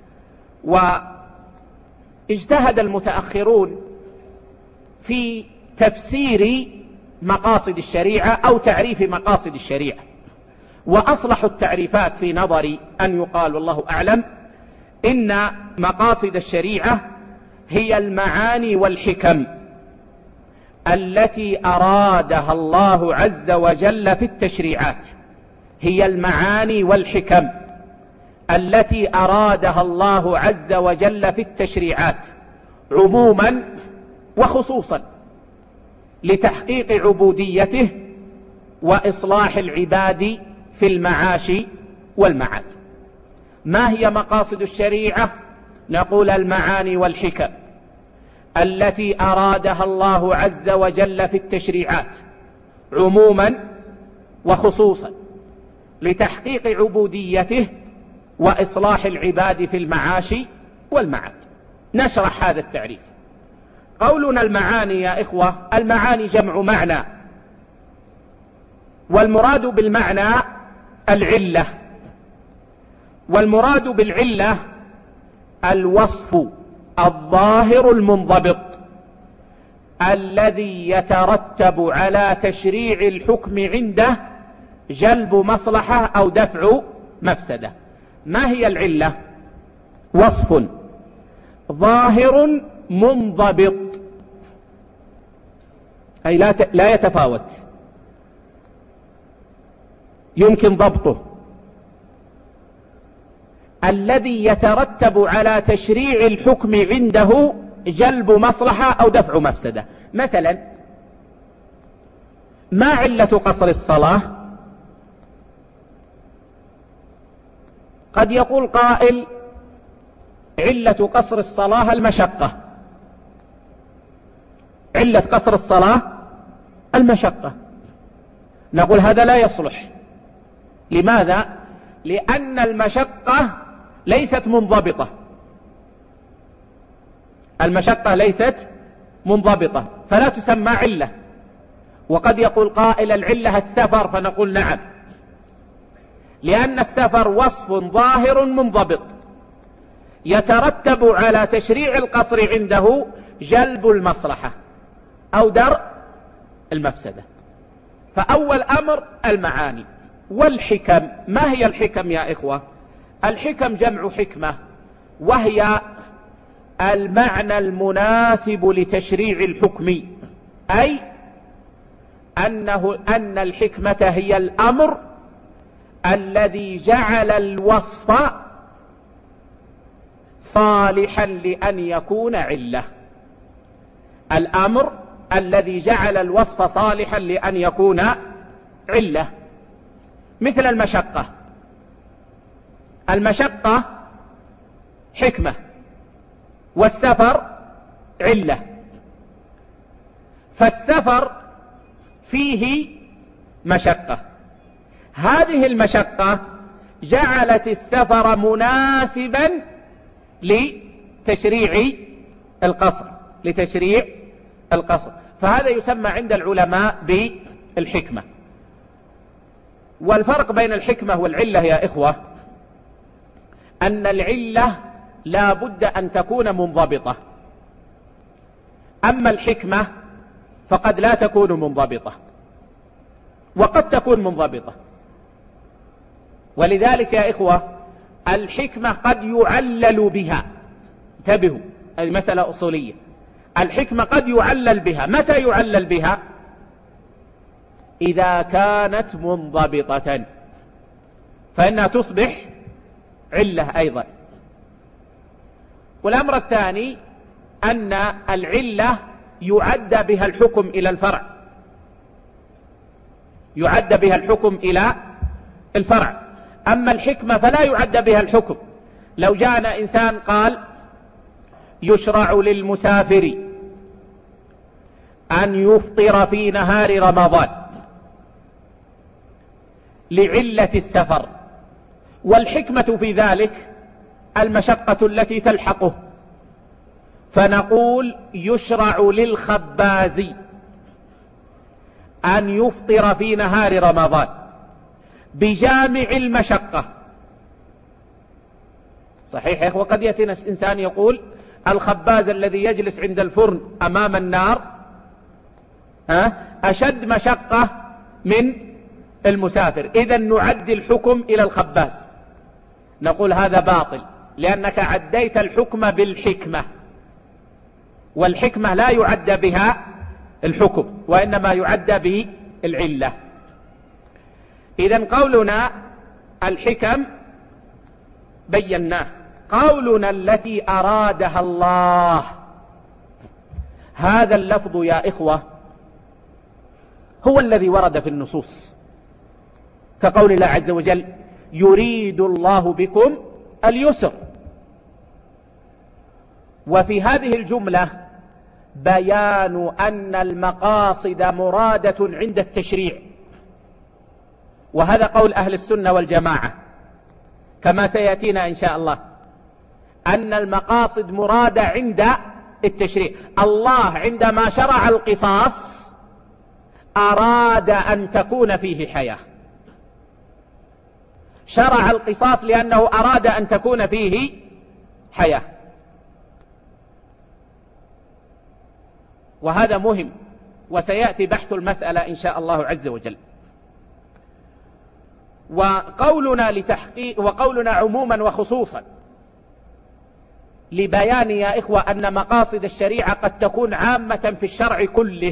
واجتهد المتأخرون في تفسير مقاصد الشريعة أو تعريف مقاصد الشريعة، وأصلح التعريفات في نظري أن يقال والله أعلم إن مقاصد الشريعة هي المعاني والحكم التي أرادها الله عز وجل في التشريعات. هي المعاني والحكم التي أرادها الله عز وجل في التشريعات عموما وخصوصا لتحقيق عبوديته وإصلاح العباد في المعاش والمعاد. ما هي مقاصد الشريعة؟ نقول المعاني والحكم التي أرادها الله عز وجل في التشريعات عموما وخصوصا لتحقيق عبوديته وإصلاح العباد في المعاش والمعاد. نشرح هذا التعريف. قولنا المعاني يا إخوة، المعاني جمع معنى، والمراد بالمعنى العلة، والمراد بالعلة الوصف الظاهر المنضبط الذي يترتب على تشريع الحكم عنده جلب مصلحة أو دفع مفسدة. ما هي العلة؟ وصف ظاهر منضبط، أي لا يتفاوت، يمكن ضبطه، الذي يترتب على تشريع الحكم عنده جلب مصلحة أو دفع مفسدة. مثلا، ما علة قصر الصلاة؟ قد يقول قائل: علة قصر الصلاة المشقة. علة قصر الصلاة المشقة. نقول هذا لا يصلح. لماذا؟ لأن المشقة ليست منضبطة. المشقة ليست منضبطة فلا تسمى علة. وقد يقول قائل: العلة السفر، فنقول نعم، لأن السفر وصف ظاهر منضبط يترتب على تشريع القصر عنده جلب المصلحة أو درء المفسدة. فأول أمر المعاني. والحكم، ما هي الحكم يا إخوة؟ الحكم جمع حكمة، وهي المعنى المناسب لتشريع الحكم، أي أن الحكمة هي الأمر الذي جعل الوصف صالحا لأن يكون علة. الأمر الذي جعل الوصف صالحا لأن يكون علة، مثل المشقة. المشقة حكمة، والسفر علة. فالسفر فيه مشقة، هذه المشقة جعلت السفر مناسبا لتشريع القصر، فهذا يسمى عند العلماء بالحكمة. والفرق بين الحكمة والعلة يا إخوة أن العلة لا بد أن تكون منضبطة، أما الحكمة فقد لا تكون منضبطة وقد تكون منضبطة. ولذلك يا إخوة الحكمة قد يعلل بها، انتبهوا هذه مسألة أصولية، الحكمة قد يعلل بها. متى يعلل بها؟ إذا كانت منضبطة فإنها تصبح علة أيضا. والأمر الثاني أن العلة يعد بها الحكم إلى الفرع، يعد بها الحكم إلى الفرع. أما الحكمة فلا يعد بها الحكم. لو جاءنا إنسان قال يشرع للمسافر أن يفطر في نهار رمضان لعلة السفر، والحكمة في ذلك المشقة التي تلحقه، فنقول يشرع للخباز أن يفطر في نهار رمضان بجامع المشقة. صحيح يا إخوة قد يأتي إنسان يقول الخباز الذي يجلس عند الفرن أمام النار أشد مشقة من المسافر، إذن نعد الحكم إلى الخباز. نقول هذا باطل، لأنك عديت الحكم بالحكمة، والحكمة لا يعد بها الحكم وإنما يعد بالعلة. إذن قولنا الحكم بيناه. قولنا التي أرادها الله، هذا اللفظ يا إخوة هو الذي ورد في النصوص، كقول الله عز وجل يريد الله بكم اليسر. وفي هذه الجملة بيان أن المقاصد مرادة عند التشريع، وهذا قول أهل السنة والجماعة كما سيأتينا إن شاء الله، أن المقاصد مرادة عند التشريع. الله عندما شرع القصاص أراد أن تكون فيه حياة، شرع القصاص لأنه أراد أن تكون فيه حياة، وهذا مهم وسيأتي بحث المسألة إن شاء الله عز وجل. وقولنا عموما وخصوصا لبيان يا إخوة أن مقاصد الشريعة قد تكون عامة في الشرع كله،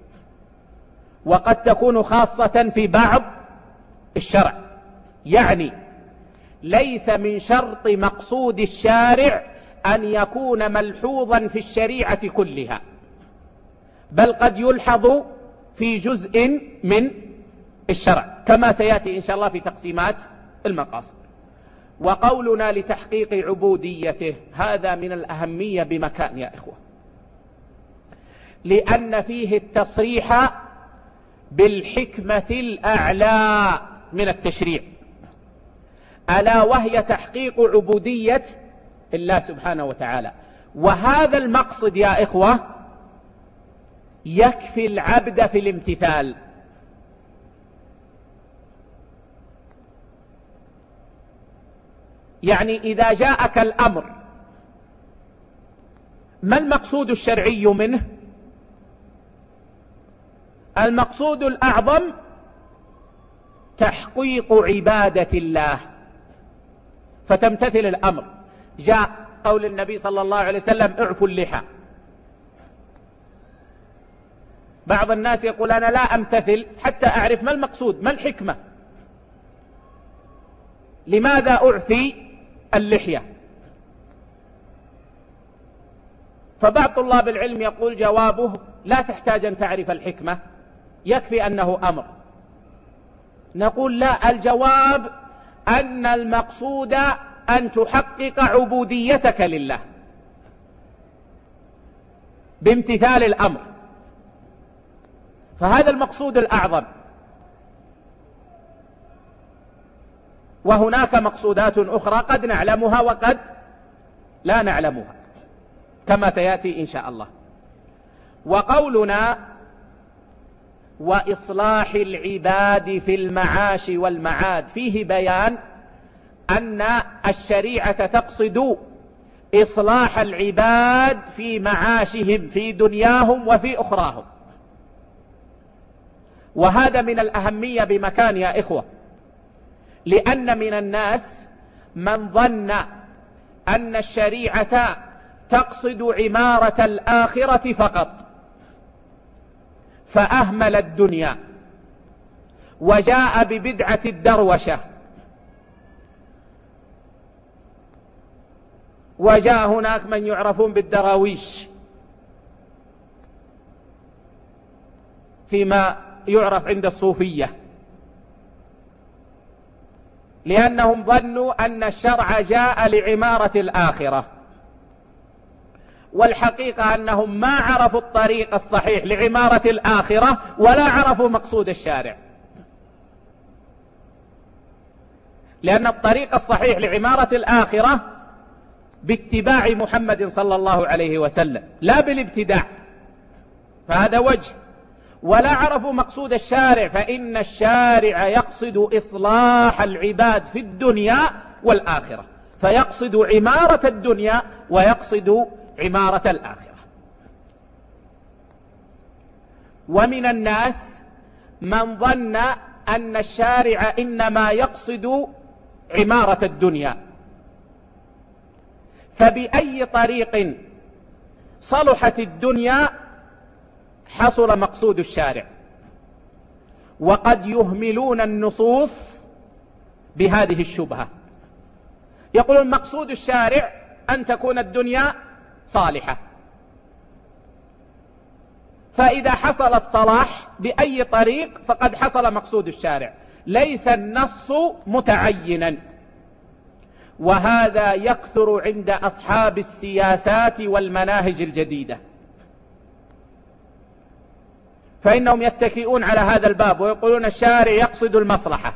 وقد تكون خاصة في بعض الشرع. يعني ليس من شرط مقصود الشارع أن يكون ملحوظا في الشريعة كلها، بل قد يلحظ في جزء من الشرع كما سيأتي إن شاء الله في تقسيمات المقاصد. وقولنا لتحقيق عبوديته هذا من الأهمية بمكان يا إخوة، لأن فيه التصريح بالحكمة الأعلى من التشريع، ألا وهي تحقيق عبودية الله سبحانه وتعالى. وهذا المقصد يا إخوة يكفي العبد في الامتثال. يعني إذا جاءك الأمر ما المقصود الشرعي منه؟ المقصود الأعظم تحقيق عبادة الله، فتمتثل الأمر. جاء قول النبي صلى الله عليه وسلم اعفوا اللحى. بعض الناس يقول أنا لا أمتثل حتى أعرف ما المقصود، ما الحكمة، لماذا أعفي اللحية؟ فبعض طلاب العلم يقول جوابه لا تحتاج أن تعرف الحكمة، يكفي أنه أمر. نقول لا، الجواب أن المقصود أن تحقق عبوديتك لله بامتثال الأمر، فهذا المقصود الأعظم. وهناك مقصودات أخرى قد نعلمها وقد لا نعلمها كما سيأتي إن شاء الله. وقولنا وإصلاح العباد في المعاش والمعاد فيه بيان أن الشريعة تقصد إصلاح العباد في معاشهم في دنياهم وفي أخراهم، وهذا من الأهمية بمكان يا إخوة، لأن من الناس من ظن أن الشريعة تقصد عمارة الآخرة فقط، فأهمل الدنيا وجاء ببدعة الدروشة، وجاء هناك من يعرفون بالدراويش فيما يعرف عند الصوفية، لأنهم ظنوا أن الشرع جاء لعمارة الآخرة، والحقيقة أنهم ما عرفوا الطريق الصحيح لعمارة الآخرة ولا عرفوا مقصود الشارع، لأن الطريق الصحيح لعمارة الآخرة باتباع محمد صلى الله عليه وسلم لا بالابتداع، فهذا وجه. ولا عرفوا مقصود الشارع، فإن الشارع يقصد إصلاح العباد في الدنيا والآخرة، فيقصد عمارة الدنيا ويقصد عمارة الآخرة. ومن الناس من ظن أن الشارع إنما يقصد عمارة الدنيا، فبأي طريق صلحت الدنيا حصل مقصود الشارع، وقد يهملون النصوص بهذه الشبهة، يقولون مقصود الشارع أن تكون الدنيا صالحة، فإذا حصل الصلاح بأي طريق فقد حصل مقصود الشارع، ليس النص متعينا. وهذا يكثر عند أصحاب السياسات والمناهج الجديدة، فإنهم يتكئون على هذا الباب ويقولون الشارع يقصد المصلحة،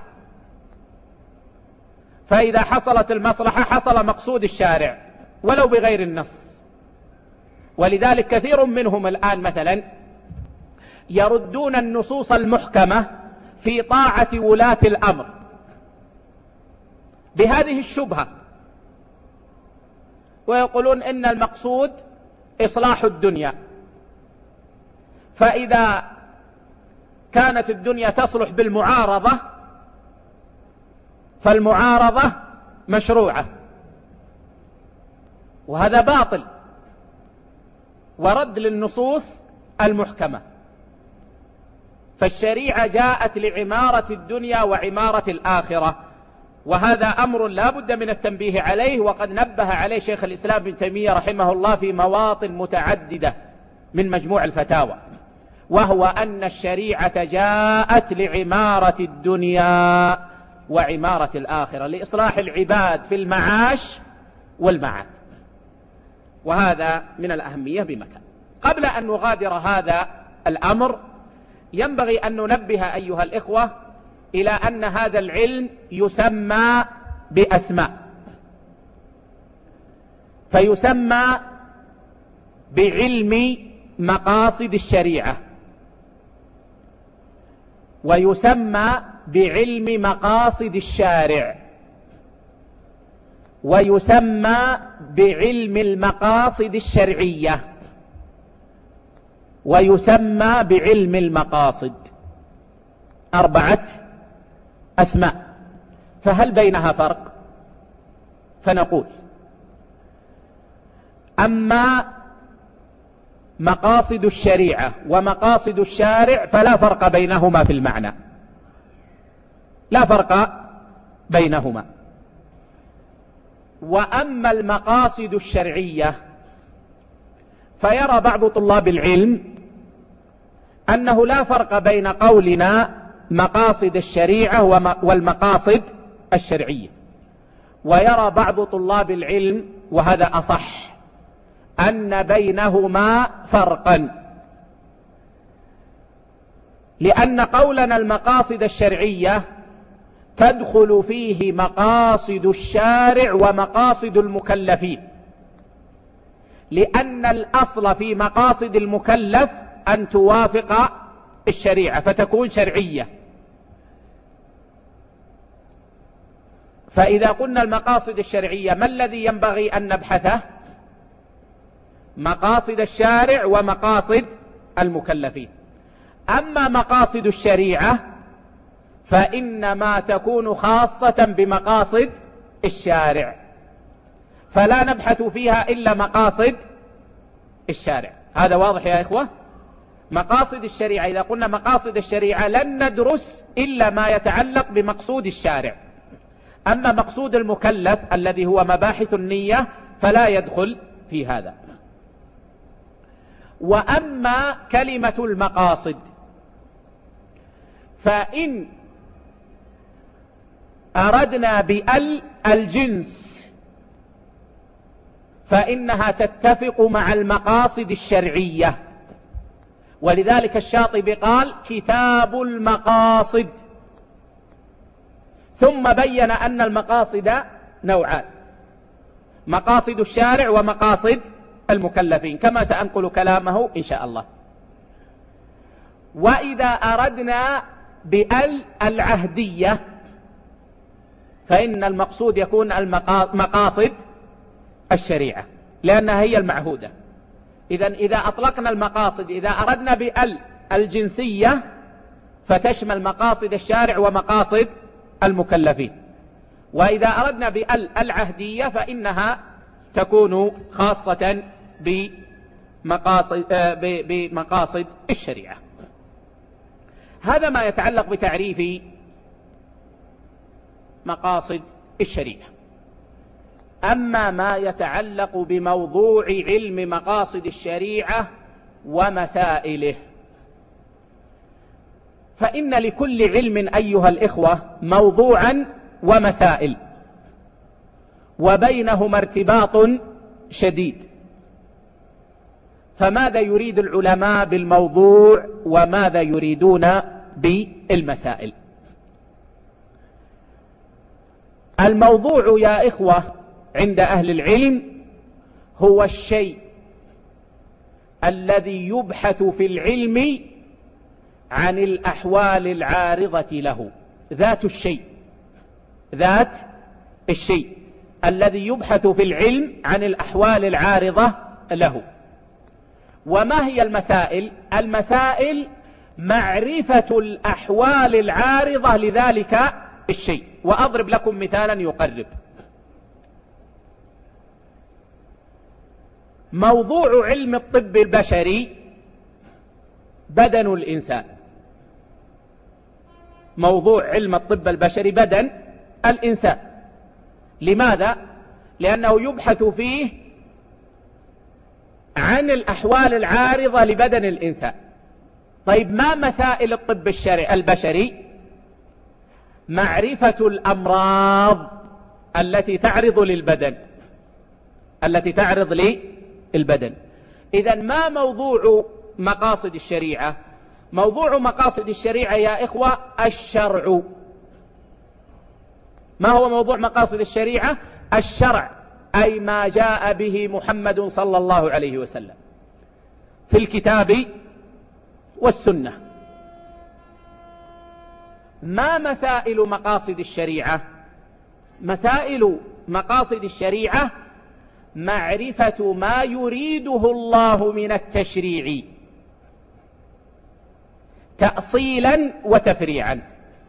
فإذا حصلت المصلحة حصل مقصود الشارع ولو بغير النص. ولذلك كثير منهم الآن مثلا يردون النصوص المحكمة في طاعة ولاة الأمر بهذه الشبهة، ويقولون إن المقصود إصلاح الدنيا، فإذا كانت الدنيا تصلح بالمعارضة فالمعارضة مشروعة، وهذا باطل ورد للنصوص المحكمة. فالشريعة جاءت لعمارة الدنيا وعمارة الآخرة، وهذا أمر لا بد من التنبيه عليه، وقد نبه عليه شيخ الإسلام ابن تيمية رحمه الله في مواطن متعددة من مجموع الفتاوى، وهو أن الشريعة جاءت لعمارة الدنيا وعمارة الآخرة، لإصلاح العباد في المعاش والمعاد، وهذا من الأهمية بمكان. قبل أن نغادر هذا الأمر ينبغي أن ننبه أيها الإخوة إلى أن هذا العلم يسمى بأسماء، فيسمى بعلم مقاصد الشريعة، ويسمى بعلم مقاصد الشارع، ويسمى بعلم المقاصد الشرعية، ويسمى بعلم المقاصد. 4 أسماء، فهل بينها فرق؟ فنقول أما مقاصد الشريعة ومقاصد الشارع فلا فرق بينهما في المعنى، لا فرق بينهما. وأما المقاصد الشرعية فيرى بعض طلاب العلم أنه لا فرق بين قولنا مقاصد الشريعة والمقاصد الشرعية. ويرى بعض طلاب العلم، وهذا أصح، أن بينهما فرقا، لأن قولنا المقاصد الشرعية تدخل فيه مقاصد الشارع ومقاصد المكلفين، لأن الأصل في مقاصد المكلف أن توافق الشريعة فتكون شرعية. فإذا قلنا المقاصد الشرعية ما الذي ينبغي أن نبحثه؟ مقاصد الشارع ومقاصد المكلفين. أما مقاصد الشريعة فإنما تكون خاصة بمقاصد الشارع، فلا نبحث فيها إلا مقاصد الشارع. هذا واضح يا إخوة؟ مقاصد الشريعة، إذا قلنا مقاصد الشريعة لن ندرس إلا ما يتعلق بمقصود الشارع. أما مقصود المكلف الذي هو مباحث النية فلا يدخل في هذا. وأما كلمة المقاصد فإن أردنا بأل الجنس فإنها تتفق مع المقاصد الشرعية، ولذلك الشاطبي قال كتاب المقاصد، ثم بين أن المقاصد نوعان: مقاصد الشارع ومقاصد المكلفين، كما سأنقل كلامه إن شاء الله. وإذا أردنا بأل العهدية فإن المقصود يكون مقاصد الشريعة، لأنها هي المعهودة. إذا أطلقنا المقاصد، إذا أردنا بأل الجنسية فتشمل مقاصد الشارع ومقاصد المكلفين، وإذا أردنا بأل العهدية فإنها تكون خاصة بمقاصد الشريعة. هذا ما يتعلق بتعريف مقاصد الشريعة. أما ما يتعلق بموضوع علم مقاصد الشريعة ومسائله فإن لكل علم أيها الإخوة موضوعا ومسائل، وبينهما ارتباط شديد. فماذا يريد العلماء بالموضوع وماذا يريدون بالمسائل؟ الموضوع يا إخوة عند أهل العلم هو الشيء الذي يبحث في العلم عن الأحوال العارضة له، ذات الشيء الذي يبحث في العلم عن الأحوال العارضة له. وما هي المسائل؟ المسائل معرفة الأحوال العارضة لذلك الشيء. وأضرب لكم مثالا يقرب. موضوع علم الطب البشري بدن الإنسان. موضوع علم الطب البشري بدن الإنسان. لماذا؟ لأنه يبحث فيه عن الأحوال العارضة لبدن الإنسان. طيب ما مسائل الطب البشري؟ معرفة الأمراض التي تعرض للبدن. إذن ما موضوع مقاصد الشريعة؟ موضوع مقاصد الشريعة يا إخوة الشرع. ما هو موضوع مقاصد الشريعة؟ الشرع، أي ما جاء به محمد صلى الله عليه وسلم في الكتاب والسنة. ما مسائل مقاصد الشريعة؟ مسائل مقاصد الشريعة معرفة ما يريده الله من التشريع تأصيلا وتفريعا.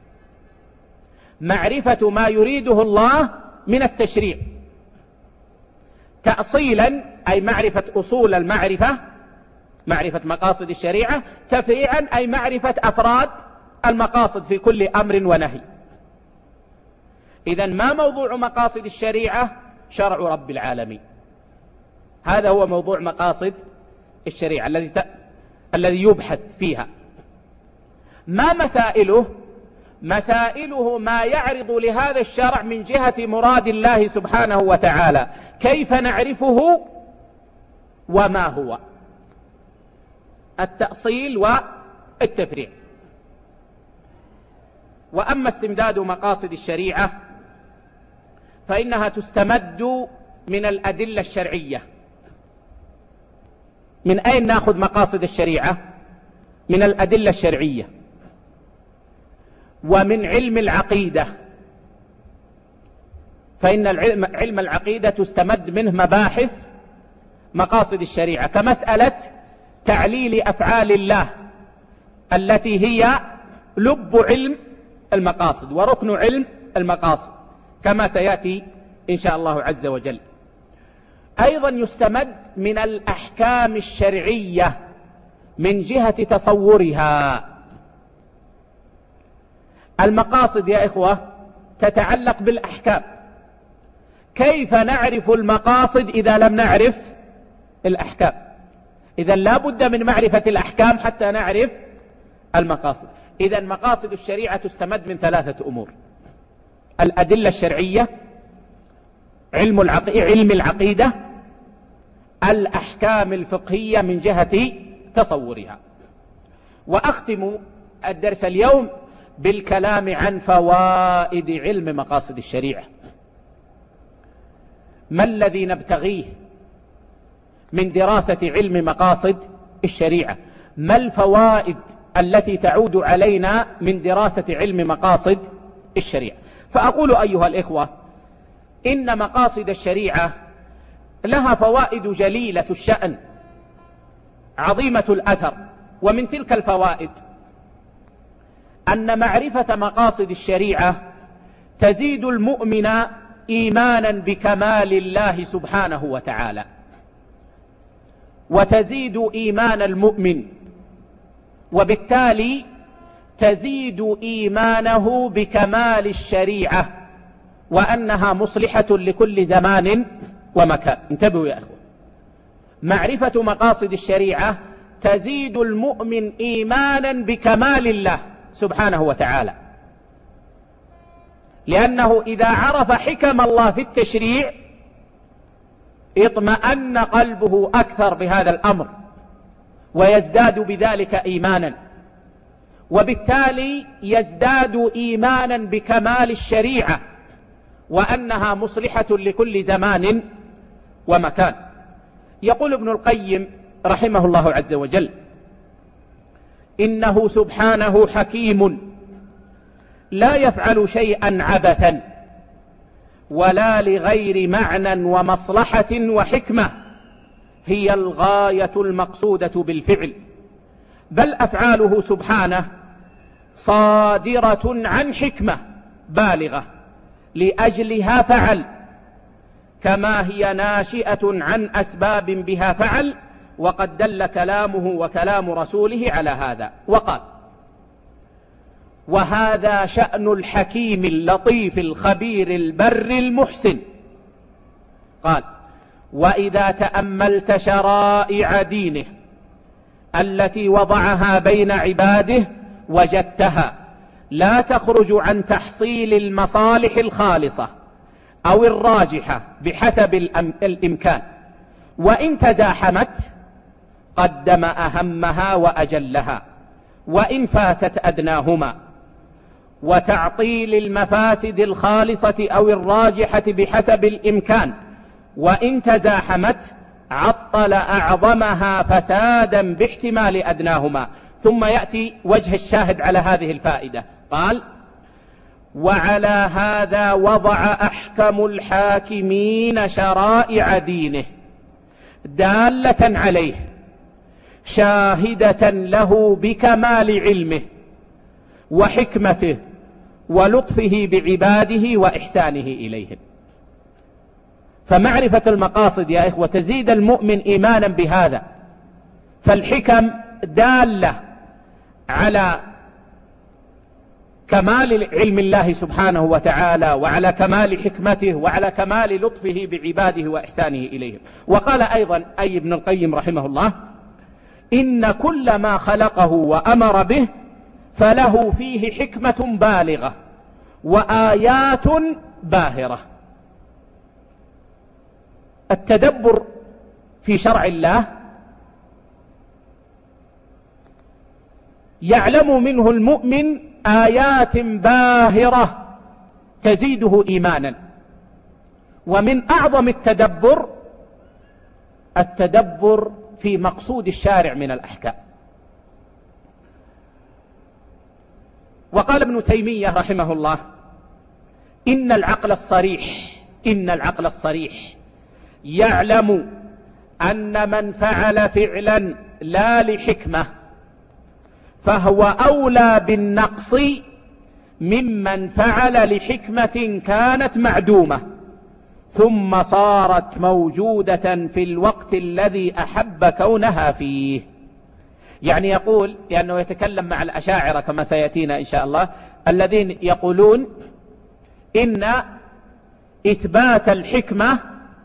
معرفة ما يريده الله من التشريع تأصيلا، أي معرفة أصول المعرفة، معرفة مقاصد الشريعة. تفريعا أي معرفة أفراد المقاصد في كل أمر ونهي. إذن ما موضوع مقاصد الشريعة؟ شرع رب العالمين. هذا هو موضوع مقاصد الشريعة الذي يبحث فيها. ما مسائله؟ مسائله ما يعرض لهذا الشرع من جهة مراد الله سبحانه وتعالى، كيف نعرفه وما هو، التأصيل والتفريع. وأما استمداد مقاصد الشريعة فإنها تستمد من الأدلة الشرعية. من أين نأخذ مقاصد الشريعة؟ من الأدلة الشرعية ومن علم العقيدة، فإن علم العقيدة تستمد منه مباحث مقاصد الشريعة، كمسألة تعليل أفعال الله التي هي لب علم المقاصد وركن علم المقاصد، كما سيأتي إن شاء الله عز وجل. أيضا يستمد من الأحكام الشرعية من جهة تصورها. المقاصد يا إخوة تتعلق بالأحكام، كيف نعرف المقاصد إذا لم نعرف الأحكام؟ إذا لا بد من معرفة الأحكام حتى نعرف المقاصد. إذا مقاصد الشريعة تستمد من 3 أمور: الأدلة الشرعية، علم العقيدة، الأحكام الفقهية من جهة تصورها. وأختم الدرس اليوم بالكلام عن فوائد علم مقاصد الشريعة. ما الذي نبتغيه من دراسة علم مقاصد الشريعة؟ ما الفوائد التي تعود علينا من دراسة علم مقاصد الشريعة؟ فأقول أيها الإخوة إن مقاصد الشريعة لها فوائد جليلة الشأن عظيمة الأثر. ومن تلك الفوائد أن معرفة مقاصد الشريعة تزيد المؤمن إيمانا بكمال الله سبحانه وتعالى، وتزيد إيمان المؤمن، وبالتالي تزيد إيمانه بكمال الشريعة وأنها مصلحة لكل زمان ومكان. انتبهوا يا أخوة، معرفة مقاصد الشريعة تزيد المؤمن إيمانا بكمال الله سبحانه وتعالى، لأنه إذا عرف حكم الله في التشريع اطمأن قلبه أكثر بهذا الأمر ويزداد بذلك إيمانا، وبالتالي يزداد إيمانا بكمال الشريعة وأنها مصلحة لكل زمان ومكان. يقول ابن القيم رحمه الله عز وجل: إنه سبحانه حكيم لا يفعل شيئا عبثا ولا لغير معنى ومصلحة وحكمة هي الغاية المقصودة بالفعل، بل أفعاله سبحانه صادرة عن حكمة بالغة لأجلها فعل، كما هي ناشئة عن أسباب بها فعل، وقد دل كلامه وكلام رسوله على هذا. وقال: وهذا شأن الحكيم اللطيف الخبير البر المحسن. قال: وإذا تأملت شرائع دينه التي وضعها بين عباده وجدتها لا تخرج عن تحصيل المصالح الخالصة أو الراجحة بحسب الإمكان، وإن تزاحمت قدم أهمها وأجلها، وإن فاتت أدناهما، وتعطيل المفاسد الخالصة أو الراجحة بحسب الإمكان، وإن تزاحمت عطل أعظمها فسادا باحتمال أدناهما. ثم يأتي وجه الشاهد على هذه الفائدة. قال: وعلى هذا وضع أحكم الحاكمين شرائع دينه دالة عليه شاهدة له بكمال علمه وحكمته ولطفه بعباده وإحسانه إليهم. فمعرفة المقاصد يا إخوة تزيد المؤمن إيمانا بهذا، فالحكم دالة على كمال علم الله سبحانه وتعالى وعلى كمال حكمته وعلى كمال لطفه بعباده وإحسانه إليهم. وقال أيضا أي ابن القيم رحمه الله: إن كل ما خلقه وأمر به فله فيه حكمة بالغة وآيات باهرة. التدبر في شرع الله يعلم منه المؤمن آيات باهرة تزيده إيمانا. ومن أعظم التدبر في مقصود الشارع من الأحكام. وقال ابن تيمية رحمه الله: إن العقل الصريح يعلم أن من فعل فعلا لا لحكمة فهو أولى بالنقص ممن فعل لحكمة كانت معدومة ثم صارت موجودة في الوقت الذي أحب كونها فيه. يعني يقول، لأنه يتكلم مع الأشاعرة كما سيأتينا إن شاء الله، الذين يقولون إن إثبات الحكمة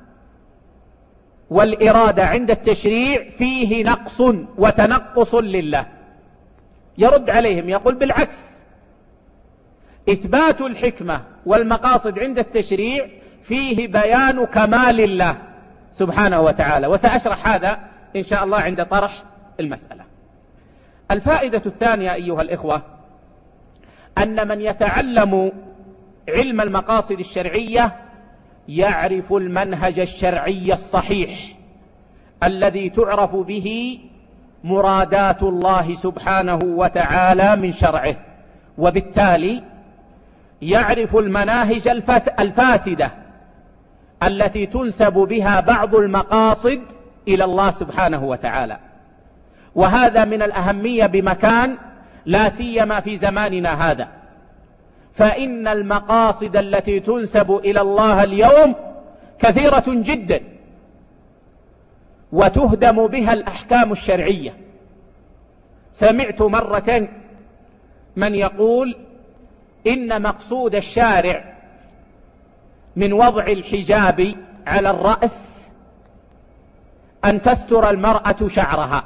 والإرادة عند التشريع فيه نقص وتنقص لله. يرد عليهم يقول بالعكس، إثبات الحكمة والمقاصد عند التشريع فيه بيان كمال الله سبحانه وتعالى. وسأشرح هذا إن شاء الله عند طرح المسألة. الفائدة الثانية أيها الإخوة، أن من يتعلم علم المقاصد الشرعية يعرف المنهج الشرعي الصحيح الذي تعرف به مرادات الله سبحانه وتعالى من شرعه، وبالتالي يعرف المناهج الفاسدة التي تنسب بها بعض المقاصد إلى الله سبحانه وتعالى. وهذا من الأهمية بمكان، لا سيما في زماننا هذا، فإن المقاصد التي تنسب إلى الله اليوم كثيرة جدا وتهدم بها الأحكام الشرعية. سمعت مرة من يقول إن مقصود الشارع من وضع الحجاب على الرأس أن تستر المرأة شعرها،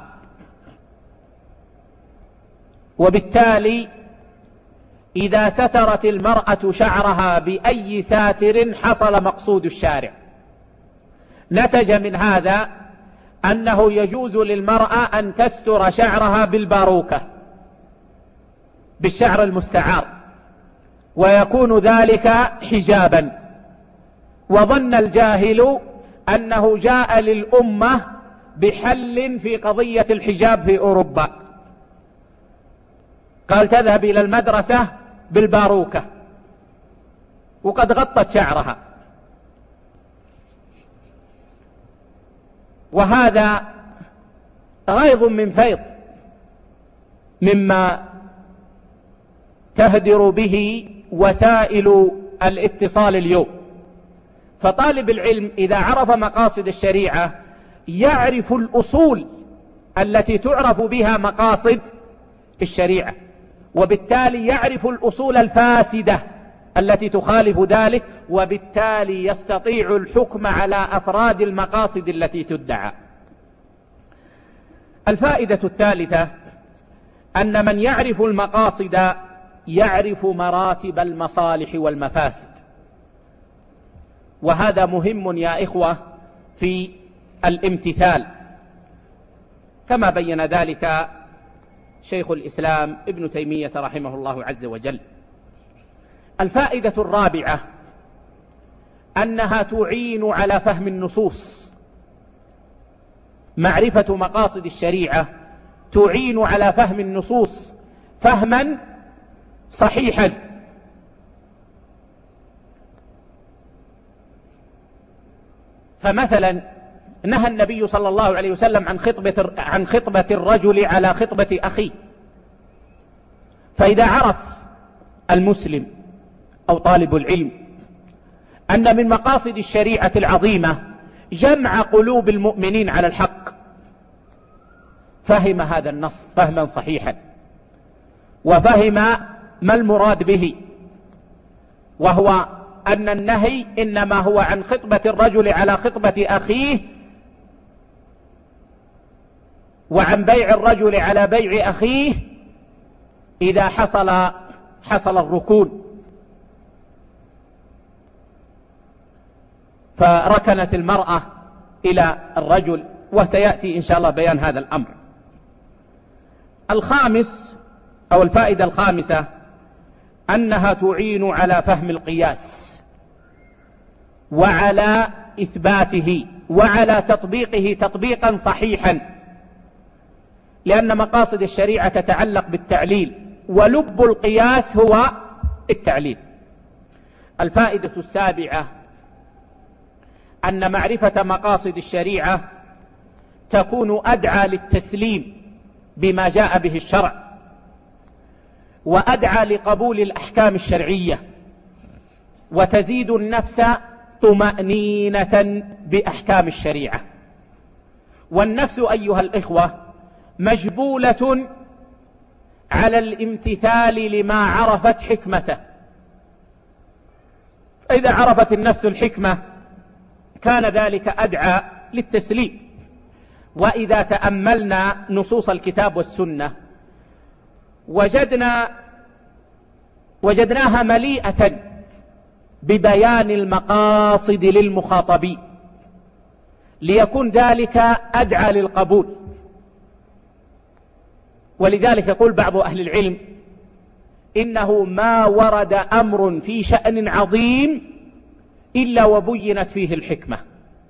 وبالتالي إذا سترت المرأة شعرها بأي ساتر حصل مقصود الشارع. نتج من هذا أنه يجوز للمرأة أن تستر شعرها بالباروكة، بالشعر المستعار، ويكون ذلك حجابا. وظن الجاهل أنه جاء للأمة بحل في قضية الحجاب في أوروبا، قال تذهب إلى المدرسة بالباروكة وقد غطت شعرها. وهذا غيظ من فيض مما تهدر به وسائل الاتصال اليوم. فطالب العلم إذا عرف مقاصد الشريعة يعرف الأصول التي تعرف بها مقاصد الشريعة، وبالتالي يعرف الأصول الفاسدة التي تخالف ذلك، وبالتالي يستطيع الحكم على أفراد المقاصد التي تدعى. الفائدة الثالثة أن من يعرف المقاصد يعرف مراتب المصالح والمفاسد، وهذا مهم يا إخوة في الامتثال، كما بين ذلك شيخ الإسلام ابن تيمية رحمه الله عز وجل. الفائدة الرابعة أنها تعين على فهم النصوص. معرفة مقاصد الشريعة تعين على فهم النصوص فهما صحيحا. فمثلا نهى النبي صلى الله عليه وسلم عن خطبة الرجل على خطبة أخيه. فإذا عرف المسلم أو طالب العلم أن من مقاصد الشريعة العظيمة جمع قلوب المؤمنين على الحق، فهم هذا النص فهما صحيحا، وفهم ما المراد به، وهو أن النهي إنما هو عن خطبة الرجل على خطبة أخيه، وعن بيع الرجل على بيع أخيه، إذا حصل الركون فركنت المرأة إلى الرجل، وسيأتي إن شاء الله بيان هذا الأمر. الخامس أو الفائدة الخامسة أنها تعين على فهم القياس وعلى إثباته وعلى تطبيقه تطبيقا صحيحا، لأن مقاصد الشريعة تتعلق بالتعليل، ولب القياس هو التعليل. الفائدة السابعة أن معرفة مقاصد الشريعة تكون أدعى للتسليم بما جاء به الشرع، وأدعى لقبول الأحكام الشرعية، وتزيد النفس طمأنينة بأحكام الشريعة. والنفس أيها الإخوة مجبولة على الامتثال لما عرفت حكمته، فإذا عرفت النفس الحكمة كان ذلك أدعى للتسليم. وإذا تأملنا نصوص الكتاب والسنة وجدناها مليئة ببيان المقاصد للمخاطبين، ليكون ذلك أدعى للقبول. ولذلك يقول بعض أهل العلم إنه ما ورد أمر في شأن عظيم إلا وبينت فيه الحكمة،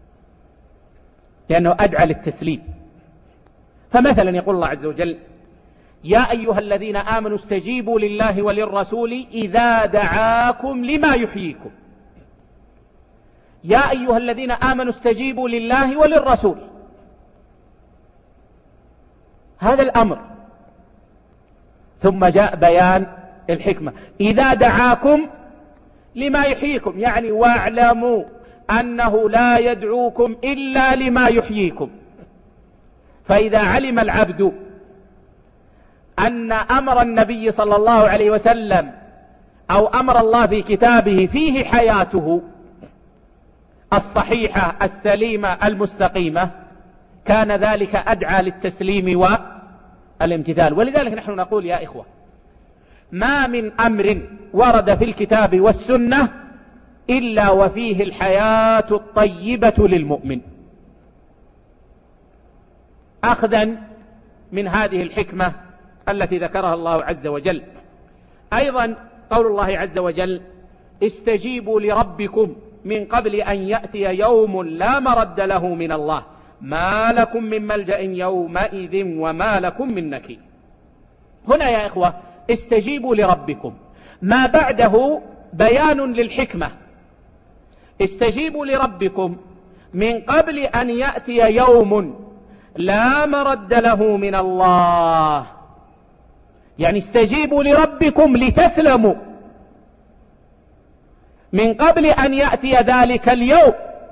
لأنه أدعى للتسليم. فمثلا يقول الله عز وجل: يا أيها الذين آمنوا استجيبوا لله وللرسول إذا دعاكم لما يحييكم. يا أيها الذين آمنوا استجيبوا لله وللرسول، هذا الأمر. ثم جاء بيان الحكمة: إذا دعاكم لما يحييكم، يعني واعلموا أنه لا يدعوكم إلا لما يحييكم. فإذا علم العبد أن أمر النبي صلى الله عليه وسلم أو أمر الله في كتابه فيه حياته الصحيحة السليمة المستقيمة، كان ذلك أدعى للتسليم والامتثال. ولذلك نحن نقول يا إخوة: ما من أمر ورد في الكتاب والسنة إلا وفيه الحياة الطيبة للمؤمن. أخذا من هذه الحكمة التي ذكرها الله عز وجل، أيضا قول الله عز وجل: استجيبوا لربكم من قبل أن يأتي يوم لا مرد له من الله ما لكم من ملجأ يومئذ وما لكم من نكير. هنا يا إخوة استجيبوا لربكم، ما بعده بيان للحكمة. استجيبوا لربكم من قبل أن يأتي يوم لا مرد له من الله، يعني استجيبوا لربكم لتسلموا من قبل أن يأتي ذلك اليوم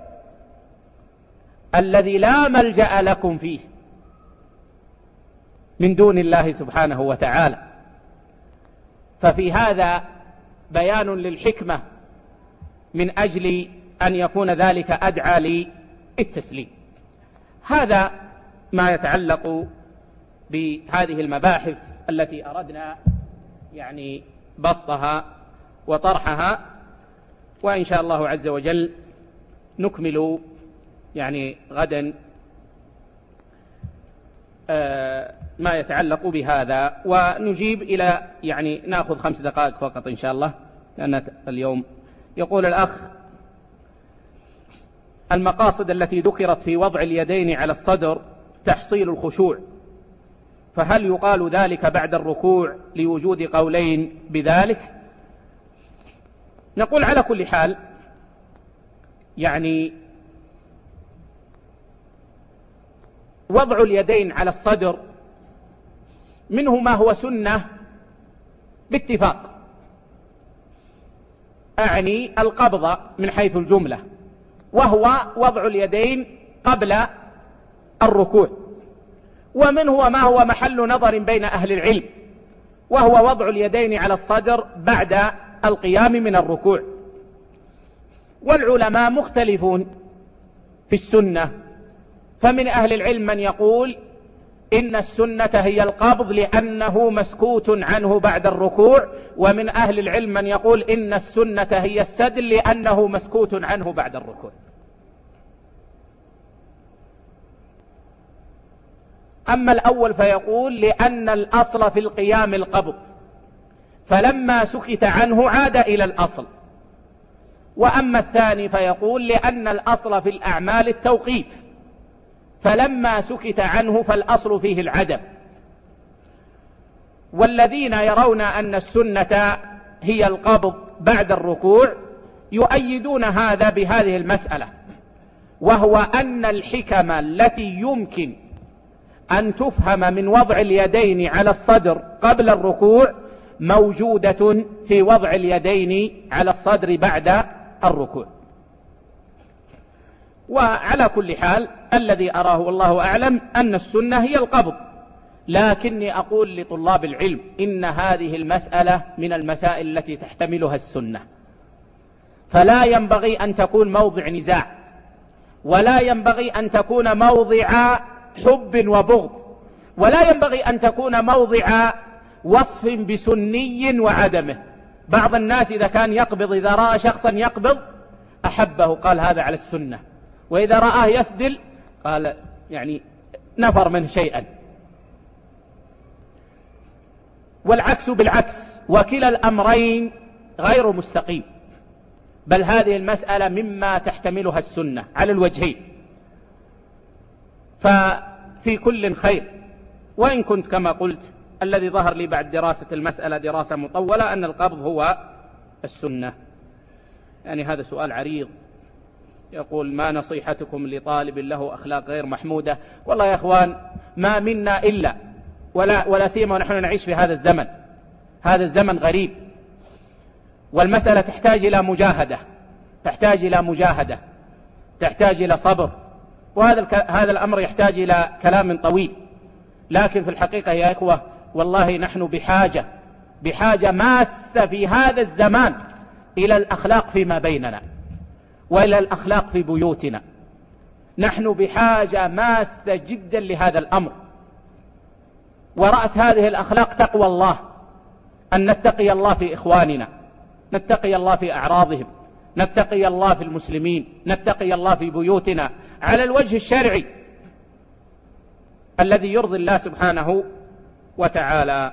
الذي لا ملجأ لكم فيه من دون الله سبحانه وتعالى. ففي هذا بيان للحكمة من أجل أن يكون ذلك أدعى للتسليم. هذا ما يتعلق بهذه المباحث التي أردنا يعني بسطها وطرحها، وإن شاء الله عز وجل نكمل يعني غدا ما يتعلق بهذا، ونجيب إلى يعني نأخذ 5 دقائق فقط إن شاء الله لأن اليوم. يقول الأخ: المقاصد التي ذكرت في وضع اليدين على الصدر تحصيل الخشوع، فهل يقال ذلك بعد الركوع لوجود قولين بذلك؟ نقول على كل حال يعني وضع اليدين على الصدر منه ما هو سنة باتفاق، أعني القبضة من حيث الجملة، وهو وضع اليدين قبل الركوع. ومنه ما هو محل نظر بين أهل العلم، وهو وضع اليدين على الصدر بعد القيام من الركوع. والعلماء مختلفون في السنة، فمن أهل العلم من يقول إن السنة هي القبض لأنه مسكوت عنه بعد الركوع، ومن أهل العلم من يقول إن السنة هي السدل لأنه مسكوت عنه بعد الركوع. أما الأول فيقول لأن الأصل في القيام القبض، فلما سكت عنه عاد إلى الأصل. وأما الثاني فيقول لأن الأصل في الأعمال التوقيف، فلما سكت عنه فالأصل فيه العدم. والذين يرون أن السنة هي القبض بعد الركوع يؤيدون هذا بهذه المسألة، وهو أن الحكم التي يمكن أن تفهم من وضع اليدين على الصدر قبل الركوع موجودة في وضع اليدين على الصدر بعد الركوع. وعلى كل حال الذي أراه والله أعلم أن السنة هي القبض، لكني أقول لطلاب العلم إن هذه المسألة من المسائل التي تحتملها السنة، فلا ينبغي أن تكون موضع نزاع، ولا ينبغي أن تكون موضع حب وبغض، ولا ينبغي أن تكون موضع وصف بسني وعدمه. بعض الناس إذا كان يقبض، إذا رأى شخصا يقبض أحبه قال هذا على السنة، وإذا رآه يسدل قال يعني نفر منه شيئا، والعكس بالعكس، وكلا الأمرين غير مستقيم. بل هذه المسألة مما تحتملها السنة على الوجهين، ففي كل خير. وإن كنت كما قلت الذي ظهر لي بعد دراسة المسألة دراسة مطولة أن القبض هو السنة. يعني هذا سؤال عريض، يقول ما نصيحتكم لطالب له أخلاق غير محمودة؟ والله يا أخوان ما منا إلا ولا سيما ونحن نعيش في هذا الزمن، هذا الزمن غريب، والمسألة تحتاج إلى مجاهدة، تحتاج إلى صبر، وهذا الأمر يحتاج إلى كلام طويل. لكن في الحقيقة يا إخوة والله نحن بحاجة ماسة في هذا الزمان إلى الأخلاق فيما بيننا، وإلى الأخلاق في بيوتنا. نحن بحاجة ماسة جدا لهذا الأمر، ورأس هذه الأخلاق تقوى الله، أن نتقي الله في إخواننا، نتقي الله في أعراضهم، نتقي الله في المسلمين، نتقي الله في بيوتنا على الوجه الشرعي الذي يرضي الله سبحانه وتعالى.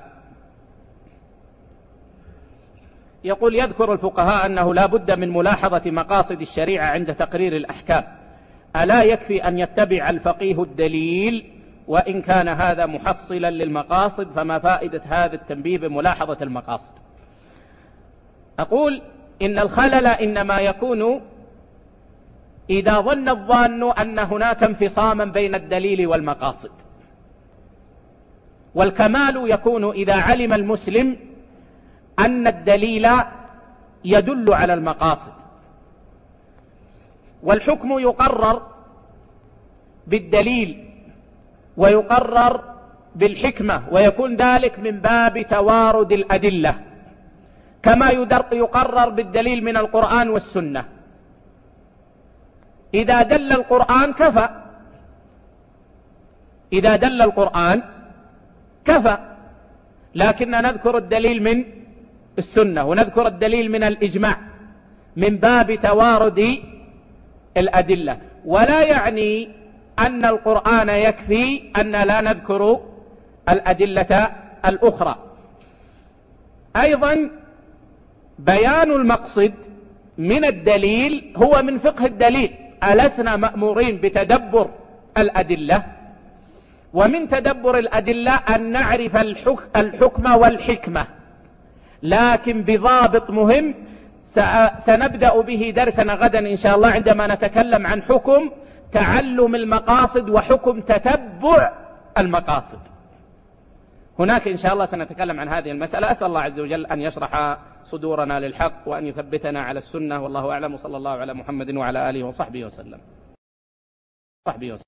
يقول يذكر الفقهاء أنه لا بد من ملاحظة مقاصد الشريعة عند تقرير الأحكام، ألا يكفي أن يتبع الفقيه الدليل وإن كان هذا محصلا للمقاصد؟ فما فائدة هذا التنبيه بملاحظة المقاصد؟ أقول إن الخلل إنما يكون إذا ظن الظان أن هناك انفصاما بين الدليل والمقاصد، والكمال يكون إذا علم المسلم أن الدليل يدل على المقاصد، والحكم يقرر بالدليل ويقرر بالحكمة، ويكون ذلك من باب توارد الأدلة، كما يقرر بالدليل من القرآن والسنة. إذا دل القرآن كفى، إذا دل القرآن كفى، لكن نذكر الدليل من السنة ونذكر الدليل من الإجماع من باب توارد الأدلة، ولا يعني أن القرآن يكفي أن لا نذكر الأدلة الأخرى. أيضا بيان المقصد من الدليل هو من فقه الدليل، ألسنا مأمورين بتدبر الأدلة؟ ومن تدبر الأدلة أن نعرف الحكم والحكمة، لكن بضابط مهم سنبدأ به درسنا غدا إن شاء الله عندما نتكلم عن حكم تعلم المقاصد وحكم تتبع المقاصد. هناك إن شاء الله سنتكلم عن هذه المسألة. أسأل الله عز وجل أن يشرح صدورنا للحق وأن يثبتنا على السنة، والله أعلم، وصلى الله على محمد وعلى آله وصحبه وسلم.